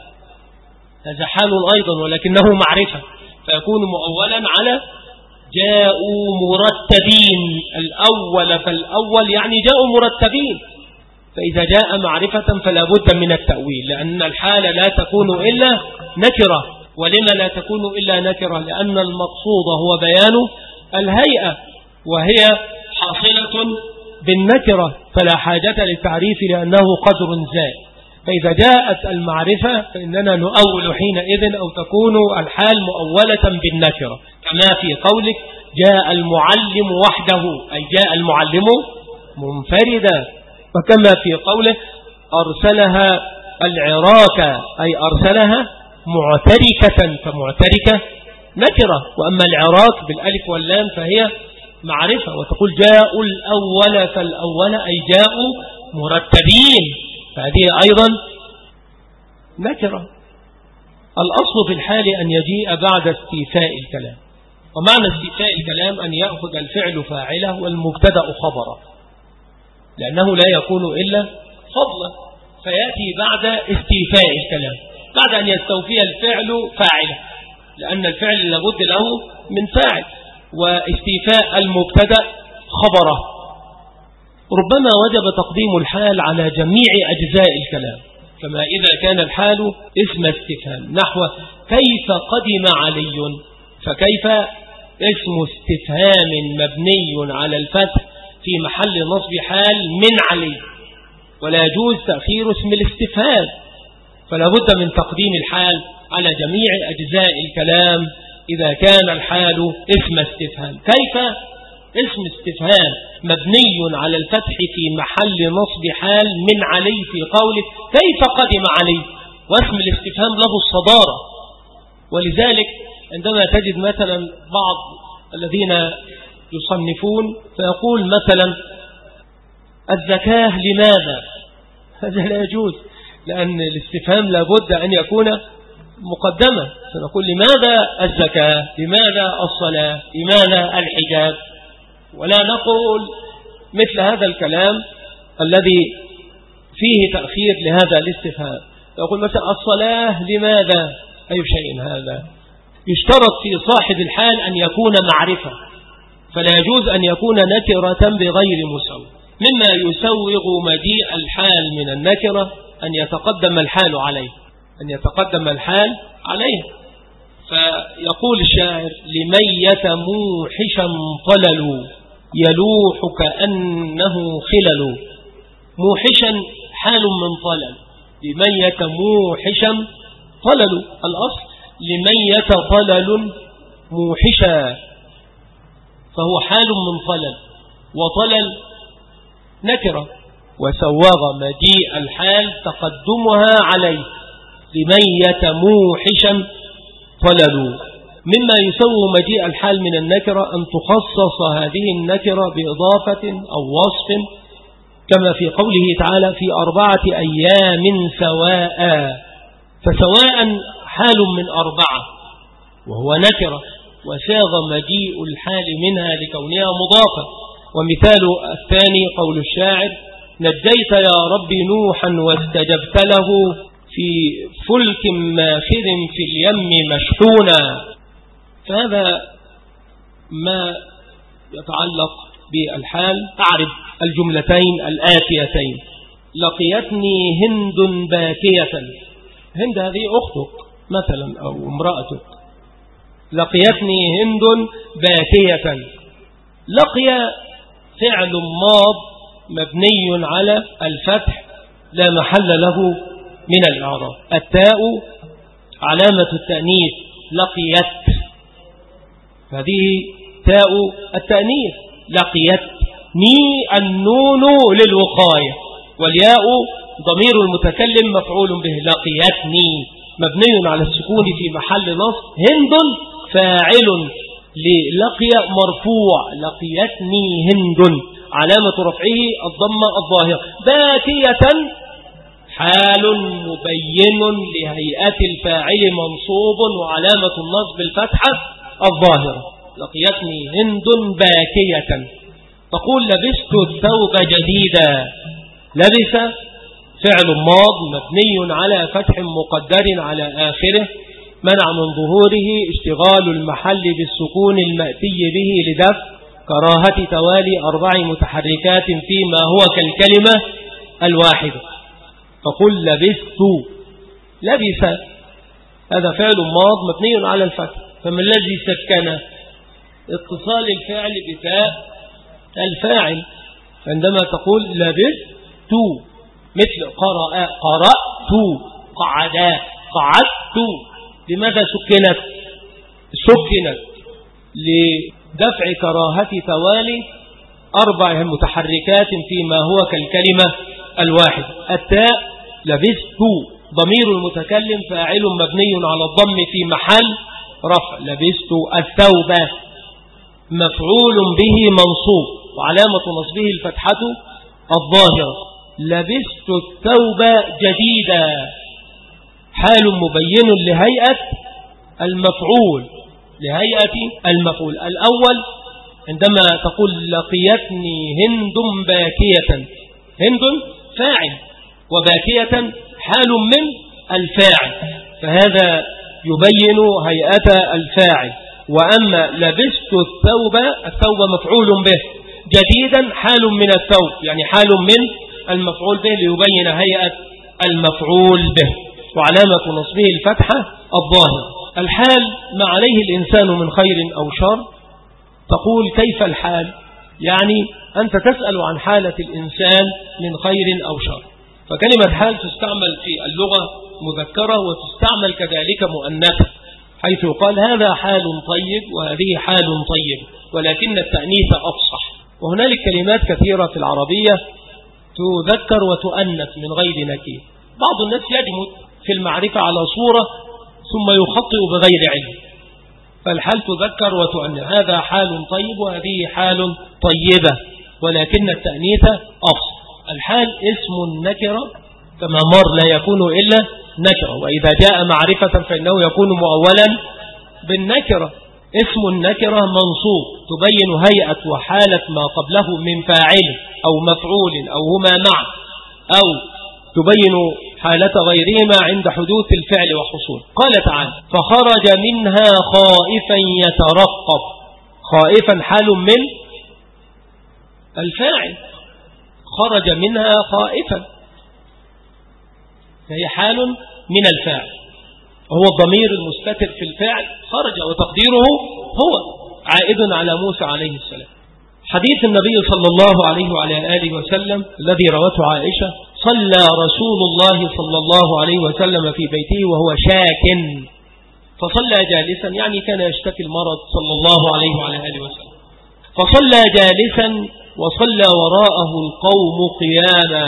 هذا حال أيضا ولكنه معرفة، فيكون مؤولا على جاءوا مرتبين، الأول فالأول يعني جاءوا مرتبين. فإذا جاء معرفة فلا بد من التأويل، لأن الحال لا تكون إلا نكرة. ولما لا تكون إلا نكرة؟ لأن المقصود هو بيان الهيئة، وهي حاصلة بالنكرة، فلا حاجة للتعريف لأنه قدر زائد. فإذا جاءت المعرفة فإننا نؤول حينئذ، أو تكون الحال مؤولة بالنكرة، كما في قولك جاء المعلم وحده أي جاء المعلم منفردا، وكما في قوله أرسلها العراك أي أرسلها معتركة، فمعتركة نكرة، وأما العراك بالألف واللام فهي معرفة. وتقول جاءوا الأول فالأول أي جاءوا مرتبين، فهذه أيضا نكرة. الأصل في الحال أن يجيء بعد استيفاء الكلام، ومعنى استيفاء الكلام أن يأخذ الفعل فاعله والمبتدأ خبره، لأنه لا يكون إلا فضلا، فيأتي بعد استيفاء الكلام، بعد أن يستوفي الفعل فاعله، لأن الفعل لابد له من فاعل، واستيفاء المبتدأ خبره. ربما وجب تقديم الحال على جميع أجزاء الكلام، كما إذا كان الحال اسم استفهام، نحو كيف قدم علي، فكيف اسم استفهام مبني على الفتح في محل نصب حال من علي، ولا يجوز تأخير اسم الاستفهام، فلا بد من تقديم الحال على جميع أجزاء الكلام إذا كان الحال اسم استفهام. كيف اسم استفهام مبني على الفتح في محل نصب حال من علي في قوله كيف قدم علي، واسم الاستفهام له الصدارة. ولذلك عندما تجد مثلا بعض الذين يصنفون فيقول مثلا الزكاة لماذا، هذا لا يجوز، لأن الاستفهام لابد أن يكون مقدمة، فنقول لماذا الزكاة، لماذا الصلاة، لماذا الحجاب، ولا نقول مثل هذا الكلام الذي فيه تأخير لهذا الاستفهام. يقول مثلا الصلاة لماذا، أي شيء هذا. يشترط في صاحب الحال أن يكون معرفة، فلا يجوز أن يكون نكرة بغير مسوغ. مما يسوغ مجيء الحال من النكرة أن يتقدم الحال عليه، أن يتقدم الحال عليه. فيقول الشاعر لميت موحشا طلل يلوح كأنه خلل، موحشا حال من طلل، لميت موحشا طلل، الأصل لميت طلل موحشا، فهو حال من طلل، وطلل نكرة، وسوغ مجيء الحال تقدمها عليه لميت موحشا طلل. مما يسوغ مجيء الحال من النكرة أن تخصص هذه النكرة بإضافة أو وصف، كما في قوله تعالى في أربعة أيام سواء، فسواء حال من أربعة وهو نكرة، وساغ مجيء الحال منها لكونها مضافة. ومثال الثاني قول الشاعر نجيت يا رب نوحا واستجبت له في فلك ماخذ في اليم مشحونا. فهذا ما يتعلق بالحال. أعرف الجملتين الآتيتين: لقيتني هند باكية، هند هذه أختك مثلا أو امرأتك، لقيتني هند باكية. لقي فعل ماض مبني على الفتح لا محل له من الإعراب، التاء علامة التأنيث، لقيت هذه تاء التأنيث، لقيت ني النون للوقاية، والياء ضمير المتكلم مفعول به. لقيتني مبني على السكون في محل نصب. هند فاعل للقي مرفوع. لقيتني هند علامة رفعه الضمة الظاهرة. باكية حال مبين لهيئة الفاعل منصوب وعلامة النصب الفتحة الظاهرة. لقيتني هند باكية. تقول لبست الثوب جديدا. لبس فعل ماض مبني على فتح مقدر على آخره منع من ظهوره اشتغال المحل بالسكون المأتي به لدفع كراهة توالي أربع متحركات فيما هو كالكلمة الواحدة. فقل لبست. لبس هذا فعل ماض مبني على الفتح. فما الذي سكن؟ اتصال الفعل بتاء الفاعل. عندما تقول لبست مثل قرأ قرأت قعدا قعدت. لماذا سكنت؟ سكنت لدفع كراهة توالي أربع متحركات فيما هو كالكلمة الواحد. التاء لبست ضمير المتكلم فاعل مبني على الضم في محل رفع. لبست الثوب مفعول به منصوب وعلامة نصبه الفتحة الظاهرة. لبست الثوب جديدا حال مبين لهيئة المفعول لهيئة المفعول الأول. عندما تقول لقيتني هند باكية. هند فاعل وباكية حال من الفاعل فهذا يبين هيئة الفاعل. وأما لبست الثوب الثوب مفعول به جديدا حال من الثوب يعني حال من المفعول به ليبين هيئة المفعول به وعلامة نصبه الفتحة الظاهر. الحال ما عليه الإنسان من خير أو شر. تقول كيف الحال؟ يعني أنت تسأل عن حالة الإنسان من خير أو شر. فكلمة حال تستعمل في اللغة مذكرة وتستعمل كذلك مؤنثة حيث يقال هذا حال طيب وهذه حال طيب ولكن التأنيث أفصح. وهنالك كلمات كثيرة في العربية تذكر وتؤنث من غير نكير. بعض الناس يجمد في المعرفة على صورة ثم يخطئ بغير علم. فالحال تذكر وتؤنث هذا حال طيب وهذه حال طيبة ولكن التأنيث أفصح. الحال اسم النكرة كما مر لا يكون إلا نكرة وإذا جاء معرفة فإنه يكون مؤولا بالنكرة. اسم النكرة منصوب تبين هيئة وحالة ما قبله من فاعل أو مفعول أو هما معا أو تبين حالة غيرهما عند حدوث الفعل وحصول. قال تعالى فخرج منها خائفا يترقب. خائفا حال من الفاعل خرج منها خائفا فهي حال من الفاعل وهو الضمير المستتر في الفعل خرج وتقديره هو عائد على موسى عليه السلام. حديث النبي صلى الله عليه وعلى آله وسلم الذي روته عائشة صلى رسول الله صلى الله عليه وسلم في بيته وهو شاك فصلى جالسا يعني كان يشتكي المرض صلى الله عليه وعلى آله وسلم. فصلى جالسا وصلى وراءه القوم قياما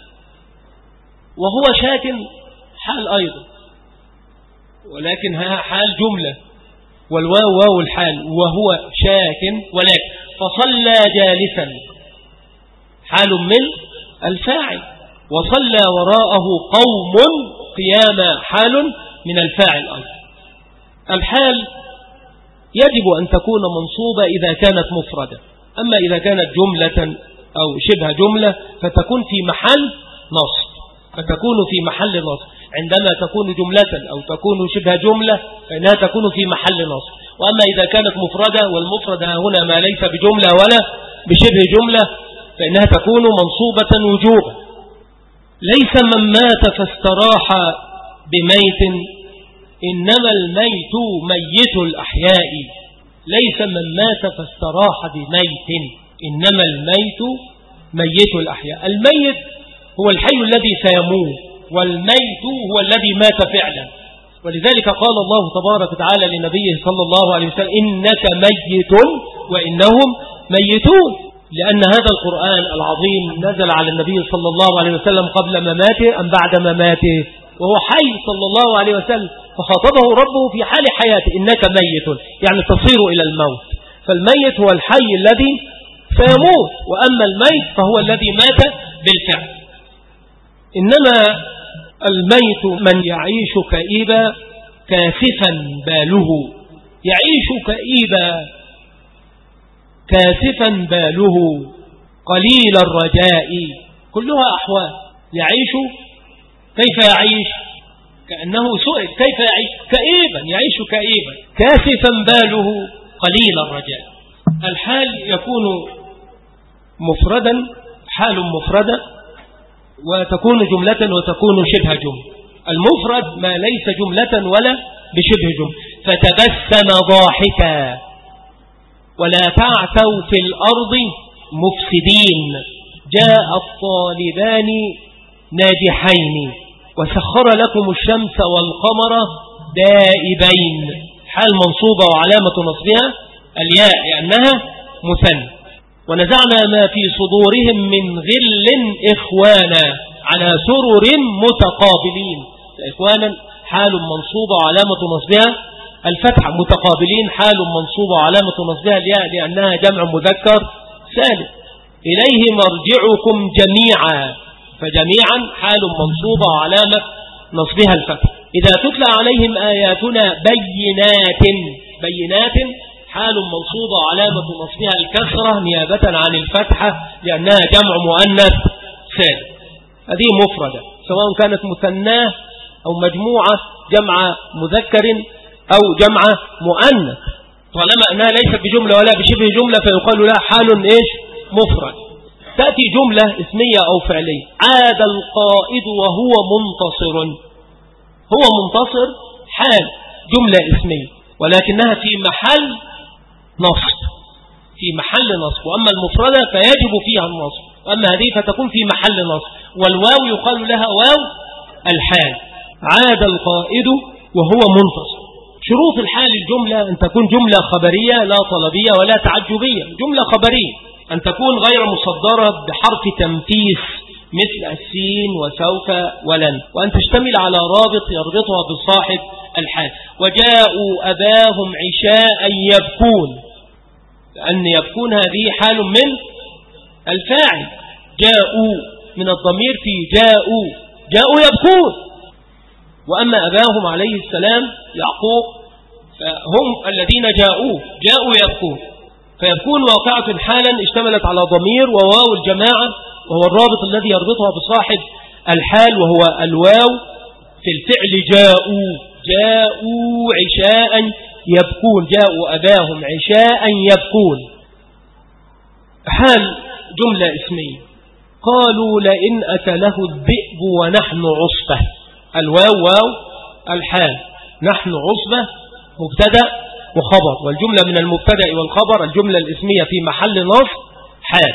وهو شاك حال أيضا ولكن ها حال جملة والواو واو الحال وهو شاك ولكن فصلى جالسا حال من الفاعل وصلى وراءه قوم قياما حال من الفاعل أيضا. الحال يجب أن تكون منصوبة إذا كانت مفردة. أما إذا كانت جملة أو شبه جملة فتكون في محل نصب فتكون في محل نصب. عندما تكون جملة أو تكون شبه جملة فإنها تكون في محل نصب. وأما إذا كانت مفردة والمفردة هنا ما ليس بجملة ولا بشبه جملة فإنها تكون منصوبة وجوبا. ليس من مات فاستراح بميت إنما الميت ميت الأحياء. ليس من مات فاستراح بميت إنما الميت ميت الأحياء. الميت هو الحي الذي سيموت والميت هو الذي مات فعلا. ولذلك قال الله تبارك وتعالى لنبيه صلى الله عليه وسلم إنك ميت وإنهم ميتون. لأن هذا القرآن العظيم نزل على النبي صلى الله عليه وسلم قبل مماته أم بعد مماته؟ وهو حي صلى الله عليه وسلم، فخاطبه ربه في حال حياته: إنك ميت، يعني تصير إلى الموت. فالميت هو الحي الذي سيموت، وأما الميت فهو الذي مات بالفعل. إنما الميت من يعيش كئيبا كاسفا باله، يعيش كئيبا كاسفا باله قليل الرجاء، كلها أحوال. يعيش كيف يعيش؟ كأنه سئل كيف يعيش؟ كئيبا، يعيش كئيبا كاسفا باله قليل الرجاء. الحال يكون مفردا، حال مفردة، وتكون جملة وتكون شبه جملة. المفرد ما ليس جملة ولا بشبه جملة. فتبسم ضاحكا ولا تعثوا في الأرض مفسدين، جاء الطالبان ناجحين، وسخر لكم الشمس والقمر دائبين. حال منصوبة وعلامة نصبها الياء لأنها مثنى. ونزعنا ما في صدورهم من غل إخوانا على سرر متقابلين. إخوانا حال منصوبة وعلامة نصبها الفتحة، متقابلين حال منصوبة وعلامة نصبها الياء لأنها جمع مذكر سالم. إليه مرجعكم جميعا، فجميعا حال منصوبة وعلامة نصبها الفتح. إذا تتلى عليهم آياتنا بينات، بينات حال منصوبة وعلامة نصبها الكسرة نيابة عن الفتحة لأنها جمع مؤنث سالم. هذه مفردة سواء كانت مثناه أو مجموعة جمع مذكر أو جمع مؤنث، طالما أنها ليست بجملة ولا بشبه جملة فيقال لها حال إيش؟ مفرد. تأتي جملة اسمية أو فعلية: عاد القائد وهو منتصر. هو منتصر حال جملة اسمية ولكنها في محل نصب، في محل نصب. وأما المفردة فيجب فيها النصب، وأما هذه فتكون في محل نصب، والواو يقال لها واو الحال. عاد القائد وهو منتصر. شروط الحال الجملة أن تكون جملة خبرية لا طلبية ولا تعجبية. جملة خبرية أن تكون غير مصدرة بحرف تمثيل مثل السين وسوف ولن، وأن تشتمل على رابط يربطها بصاحب الحال. وجاءوا أباهم عشاء يبكون، لأن يبكون هذه حال من الفاعل. جاءوا من الضمير في جاءوا، جاءوا يبكون. وأما أباهم عليه السلام يعقوب فهم الذين جاءوا، جاءوا يبكون، فيكون واقعة حالا اشتملت على ضمير وواو الجماعة، وهو الرابط الذي يربطها بصاحب الحال وهو الواو في الفعل جاءوا. جاءوا عشاء يبكون، جاءوا أباهم عشاء يبكون. حال جملة اسمية: قالوا لئن أكله الذئب ونحن عصبة. الواو واو الحال، نحن عصبة مبتدأ وخبر، والجملة من المبتدأ والخبر الجملة الاسمية في محل نصب حال.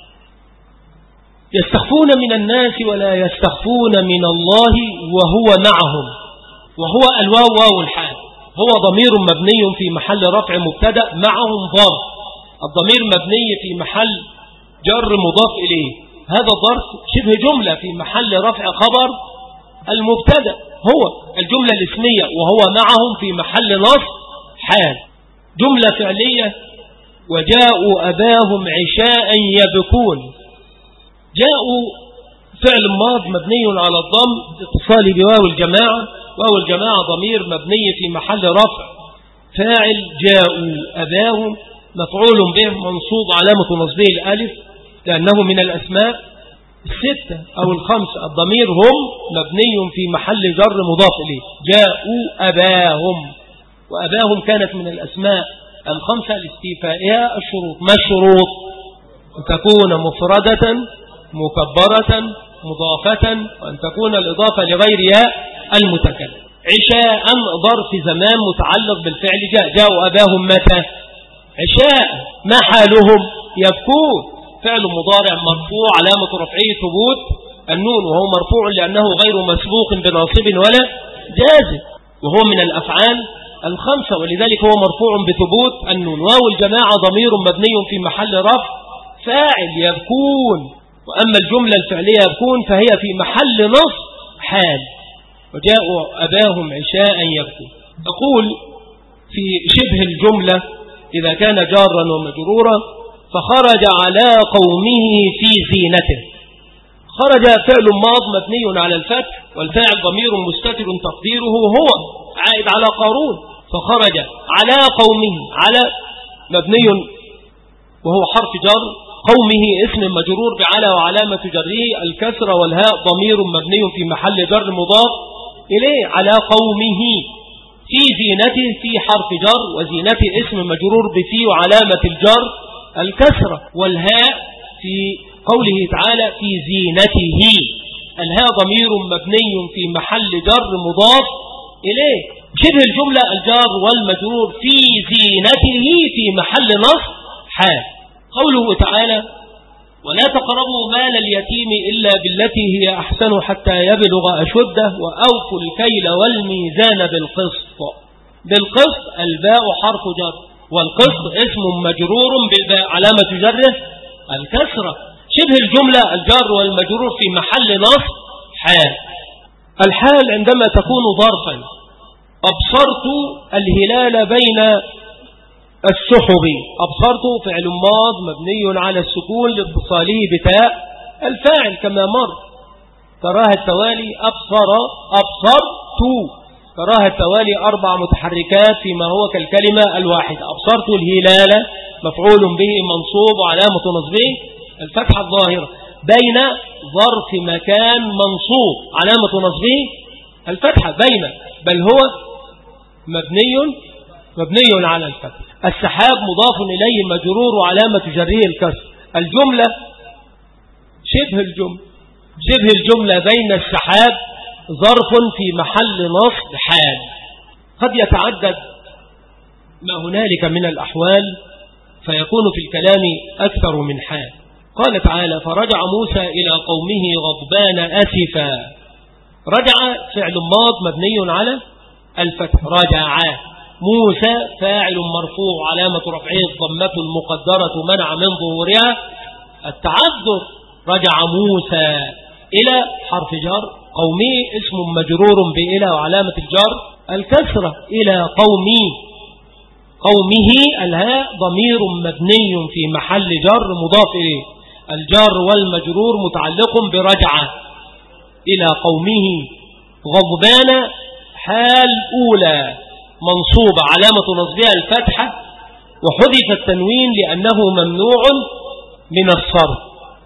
يستخفون من الناس ولا يستخفون من الله وهو معهم. وهو الواو واو الحال، هو ضمير مبني في محل رفع مبتدأ، معهم ظرف، الضمير مبني في محل جر مضاف إليه. هذا الظرف شبه جملة في محل رفع خبر المبتدأ، هو الجملة الاسمية وهو معهم في محل نصب حال. جملة فعلية: وجاءوا أباهم عشاء يبكون. جاءوا فعل ماض مبني على الضم اتصال بواو الجماعة، واو الجماعة ضمير مبني في محل رفع فاعل. جاءوا أباهم مفعول به منصوب علامة نصبه الألف لأنه من الأسماء الستة أو الخمسة. الضمير هم مبني في محل جر مضاف إليه. جاءوا أباهم، وأباهم كانت من الأسماء الخمسة لاستيفائها الشروط. ما الشروط؟ أن تكون مفردة مكبرة مضافة، وأن تكون الإضافة لغير ياء المتكلم. عشاء ظرف زمان متعلق بالفعل جاء. جاءوا أباهم متى؟ عشاء. ما حالهم؟ يبكون. فعل مضارع مرفوع علامة رفعه ثبوت النون، وهو مرفوع لأنه غير مسبوق بناصب ولا جازم، وهو من الأفعال الخمسة ولذلك هو مرفوع بثبوت النون. واو الجماعة ضمير مبني في محل رفع فاعل يبكون، وأما الجملة الفعلية يبكون فهي في محل نصب حال. وجاءوا أباهم عشاء يبكون. أقول في شبه الجملة إذا كان جارا ومجرورا فخرج على قومه في زينته. خرج فعل ماض مبني على الفتح، والفاعل ضمير مستتر تقديره هو عائد على قارون. فخرج على قومه، على مبني وهو حرف جر، قومه اسم مجرور بعلى وعلامة جره الكسر، والهاء ضمير مبني في محل جر مضاف إليه على قومه. في زينته في حرف جر، وزينته اسم مجرور بفي وعلامة الجر الكسرة، والهاء في قوله تعالى في زينته، الهاء ضمير مبني في محل جر مضاف إليه. شبه الجملة الجار والمجرور في زينته في محل نصب حال. قوله تعالى ولا تقربوا مال اليتيم إلا بالتي هي أحسن حتى يبلغ أشده وأوفوا الكيل والميزان بالقسط. بالقسط الباء حرف جر، والقسط اسم مجرور بالباء علامة جره الكسرة. شبه الجملة الجار والمجرور في محل نصب حال. الحال عندما تكون ظرفا. أبصرت الهلال بين السحب. أبصرت فعل ماض مبني على السكون لاتصاله بتاء الفاعل كما مر. تراه التوالي أبصر أبصرت، تراه التوالي أربع متحركات فيما هو كالكلمة الواحدة. أبصرت الهلال مفعول به منصوب وعلامة نصبه الفتحة الظاهرة بين ظرف مكان منصوب علامة نصبه الفتحة بين، بل هو مبني مبني على الفتح. السحاب مضاف إليه مجرور وعلامة جره الكسر. الجملة شبه الجملة شبه الجملة بين السحاب ظرف في محل نصب حال. قد يتعدد ما هنالك من الأحوال فيكون في الكلام أكثر من حال. قال تعالى فرجع موسى إلى قومه غضبان أسفا. رجع فعل ماض مبني على الفتح، رجع موسى فاعل مرفوع علامة رفعه الضمة المقدرة منع من ظهورها التعذر. رجع موسى إلى حرف جر، قومي اسم مجرور بإلى وعلامة الجر الكسرة إلى قومي. قومه الهاء ضمير مبني في محل جر مضاف إليه. الجار والمجرور متعلق برجعة إلى قومه. غضبان حال أولى منصوبة علامة نصبها الفتحة وحذف التنوين لأنه ممنوع من الصرف.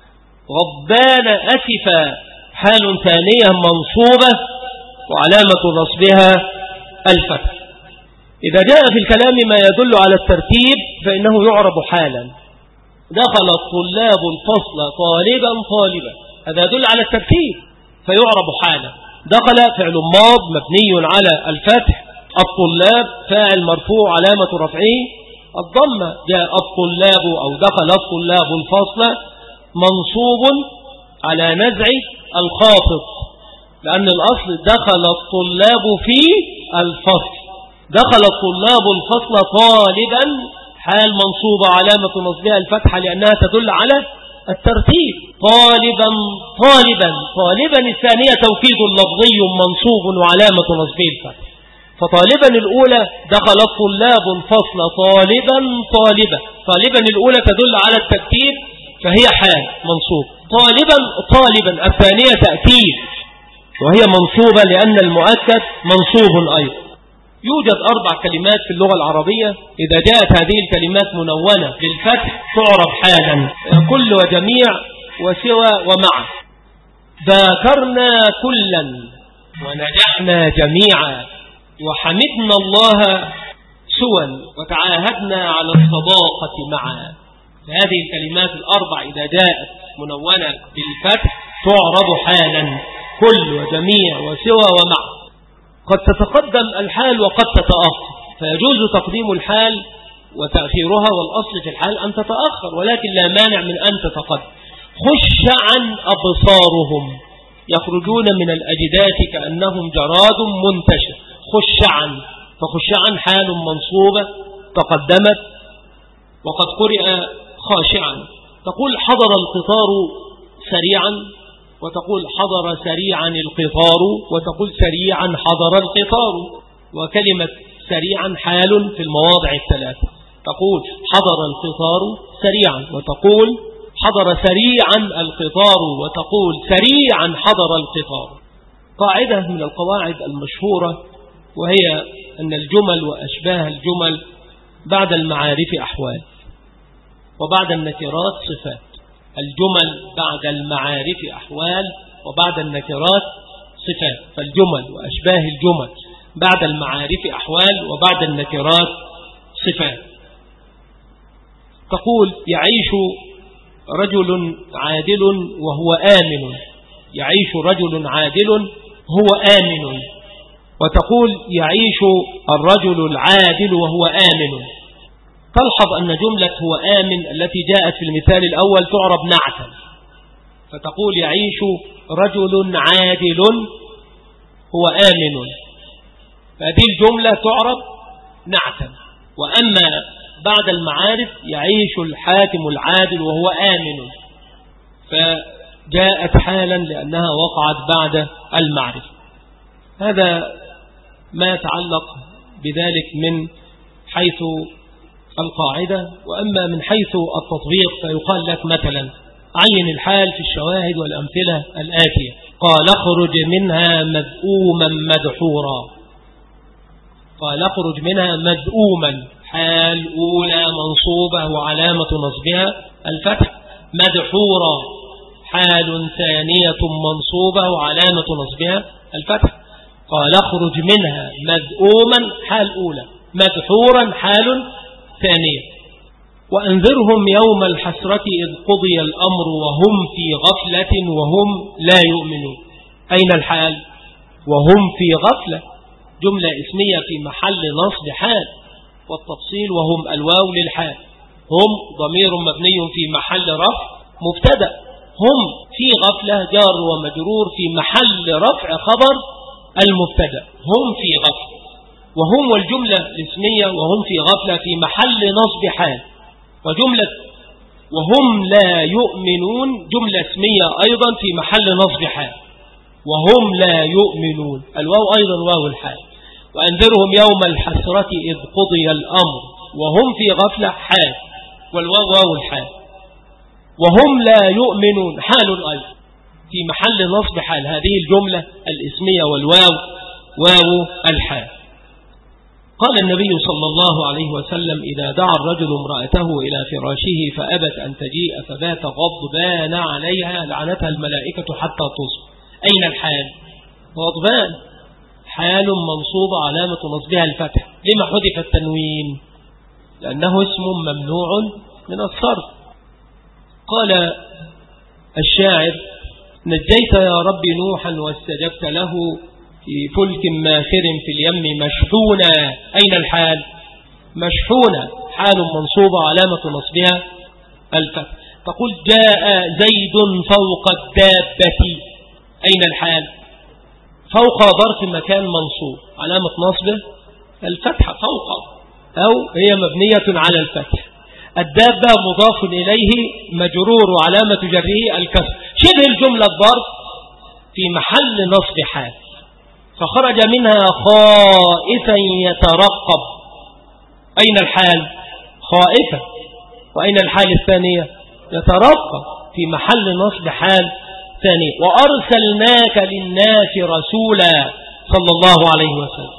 غضبان أسفا حال ثانية منصوبة وعلامة نصبها الفتح. إذا جاء في الكلام ما يدل على الترتيب فإنه يعرب حالا. دخل الطلاب الفصل طالبا طالبا، هذا يدل على الترتيب فيعرب حالا. دخل فعل ماض مبني على الفتح، الطلاب فاعل مرفوع علامة رفعه الضمة. جاء الطلاب أو دخل الطلاب الفصل منصوب على نزع الخافض لأن الأصل دخل الطلاب في الفصل. دخل الطلاب الفصل طالبا حال منصوبة علامة نصبها الفتحة لأنها تدل على الترتيب. طالبا طالبا طالبا الثانية توكيد لفظي منصوب وعلامة نصبه الفتح. فطالبا الأولى دخل الطلاب الفصل طالبا طالبا. طالبا الأولى تدل على الترتيب فهي حال منصوب. طالبا طالبا الثانية تأكيد وهي منصوبة لأن المؤكد منصوب أيضا. يوجد أربع كلمات في اللغة العربية إذا جاءت هذه الكلمات منونة بالفتح تعرب حالا: كل وجميع وسوى ومع. ذاكرنا كلا ونجحنا جميعا وحمدنا الله سوى وتعاهدنا على الصداقة معا. هذه الكلمات الأربع إذا جاءت منونة بالفتح تعرب حالا: كل وجميع وسوى ومع. قد تتقدم الحال وقد تتأخر فيجوز تقديم الحال وتأخيرها، والأصل في الحال أن تتأخر ولكن لا مانع من أن تتقدم. خش عن أبصارهم يخرجون من الأجداث كأنهم جراد منتشر. خش عن، فخش عن حال منصوبة تقدمت وقد قرئ خاشعا. تقول حضر القطار سريعا، وتقول حضر سريعا القطار، وتقول سريعا حضر القطار. وكلمة سريعا حال في المواضع الثلاثة، تقول حضر القطار سريعا، وتقول حضر سريعا القطار، وتقول سريعا حضر القطار. قاعدة من القواعد المشهورة، وهي أن الجمل وأشباه الجمل بعد المعارف أحوال، وبعد النكرات صفات. الجمل بعد المعارف أحوال، وبعد النكرات صفات. فالجمل وأشباه الجمل بعد المعارف أحوال، وبعد النكرات صفات. تقول يعيش رجل عادل وهو آمن، يعيش رجل عادل هو آمن. وتقول يعيش الرجل العادل وهو آمن. تلحظ أن جملة هو آمن التي جاءت في المثال الأول تعرب نعتا، فتقول يعيش رجل عادل هو آمن، فهذه الجملة تعرب نعتا. وأما بعد المعارف يعيش الحاكم العادل وهو آمن، فجاءت حالا لأنها وقعت بعد المعرفة. هذا ما يتعلق بذلك من حيث القاعدة. وأما من حيث التطبيق فيقال لك مثلا عين الحال في الشواهد والأمثلة الآتية. قال اخرج منها مذءوما مدحورا، قال اخرج منها مذءوما، حال أولى منصوبة وعلامة نصبها الفتح، مدحورا حال ثانية منصوبة وعلامة نصبها الفتح. قال اخرج منها مذءوما حال أولى، مدحورا حال ثانية. وأنذرهم يوم الحسرة إذ قضي الأمر وهم في غفلة وهم لا يؤمنون. أين الحال؟ وهم في غفلة، جملة اسمية في محل نصب حال، والتفصيل وهم الواو للحال. هم ضمير مبني في محل رفع مبتدأ، هم في غفلة جار ومجرور في محل رفع خبر المبتدأ، هم في غفلة. وهم والجملة الاسمية وهم في غفلة في محل نصب حال. وجملة وهم لا يؤمنون جملة اسمية أيضا في محل نصب حال، وهم لا يؤمنون الواو أيضا واو الحال. وأنذرهم يوم الحسرة إذ قضي الأمر وهم في غفلة حال، والواو واو الحال. وهم لا يؤمنون حال أيضا في محل نصب حال، هذه الجملة الاسمية والواو واو الحال. قال النبي صلى الله عليه وسلم إذا دعا الرجل امرأته إلى فراشه فأبت أن تجيء فبات غضبان عليها لعنتها الملائكة حتى تصبح. أين الحال؟ غضبان حال منصوب علامة نصبها الفتح. لما حذف التنوين؟ لأنه اسم ممنوع من الصرف. قال الشاعر نجيت يا رب نوحا واستجبت له في فلك ماخر في اليم مشحونا. أين الحال؟ مشحونا حال منصوبة علامة نصبها الفتح. تقول جاء زيد فوق الدابة. أين الحال؟ فوق ظرف مكان منصوب علامة نصبه الفتحة فوق، أو هي مبنية على الفتح. الدابة مضاف إليه مجرور وعلامة جره الكسر، شبه الجملة الظرف في محل نصب حال. فخرج منها خائفا يترقب. أين الحال؟ خائفا. وأين الحال الثانية؟ يترقب في محل نصب حال ثاني. وأرسلناك للناس رسولا صلى الله عليه وسلم.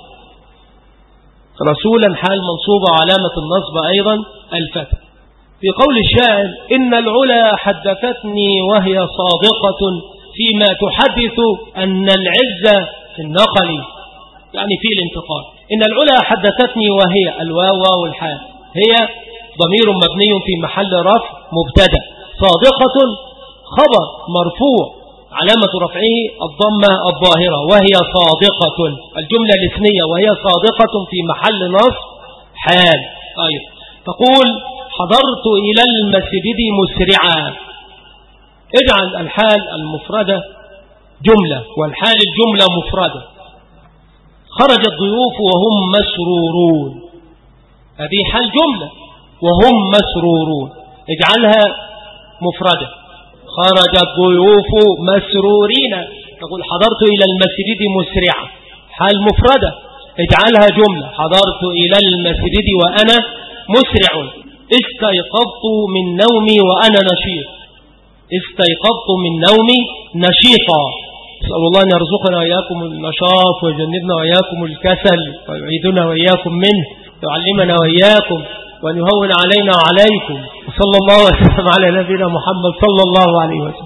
رسولا حال منصوبة علامة النصب أيضا الفتح. في قول الشاعر إن العلا حدثتني وهي صادقة فيما تحدث أن العزة في النقل، يعني في الانتقال. إن العلا حدثتني وهي الواو والحال، هي ضمير مبني في محل رفع مبتدأ، صادقة خبر مرفوع علامة رفعه الضمة الظاهرة، وهي صادقة الجملة الاسمية وهي صادقة في محل نصب حال أيضا. تقول حضرت إلى المسجد مسرعا. اجعل الحال المفردة جملة والحال الجملة مفردة. خرج الضيوف وهم مسرورون، هذه حال جملة وهم مسرورون، اجعلها مفردة. خرج الضيوف مسرورين، تقول حضرت إلى المسجد مسرعة، حال مفردة اجعلها جملة، حضرت إلى المسجد وأنا مسرع. استيقظت من نومي وأنا نشيط، استيقظت من نومي نشيطا. أسأل الله أن يرزقنا وإياكم النشاط ويجنبنا وإياكم الكسل ويعيدنا وإياكم منه، ويعلمنا وإياكم وأن يهون علينا وعليكم. وصلى الله وسلم على نبينا محمد صلى الله عليه وسلم.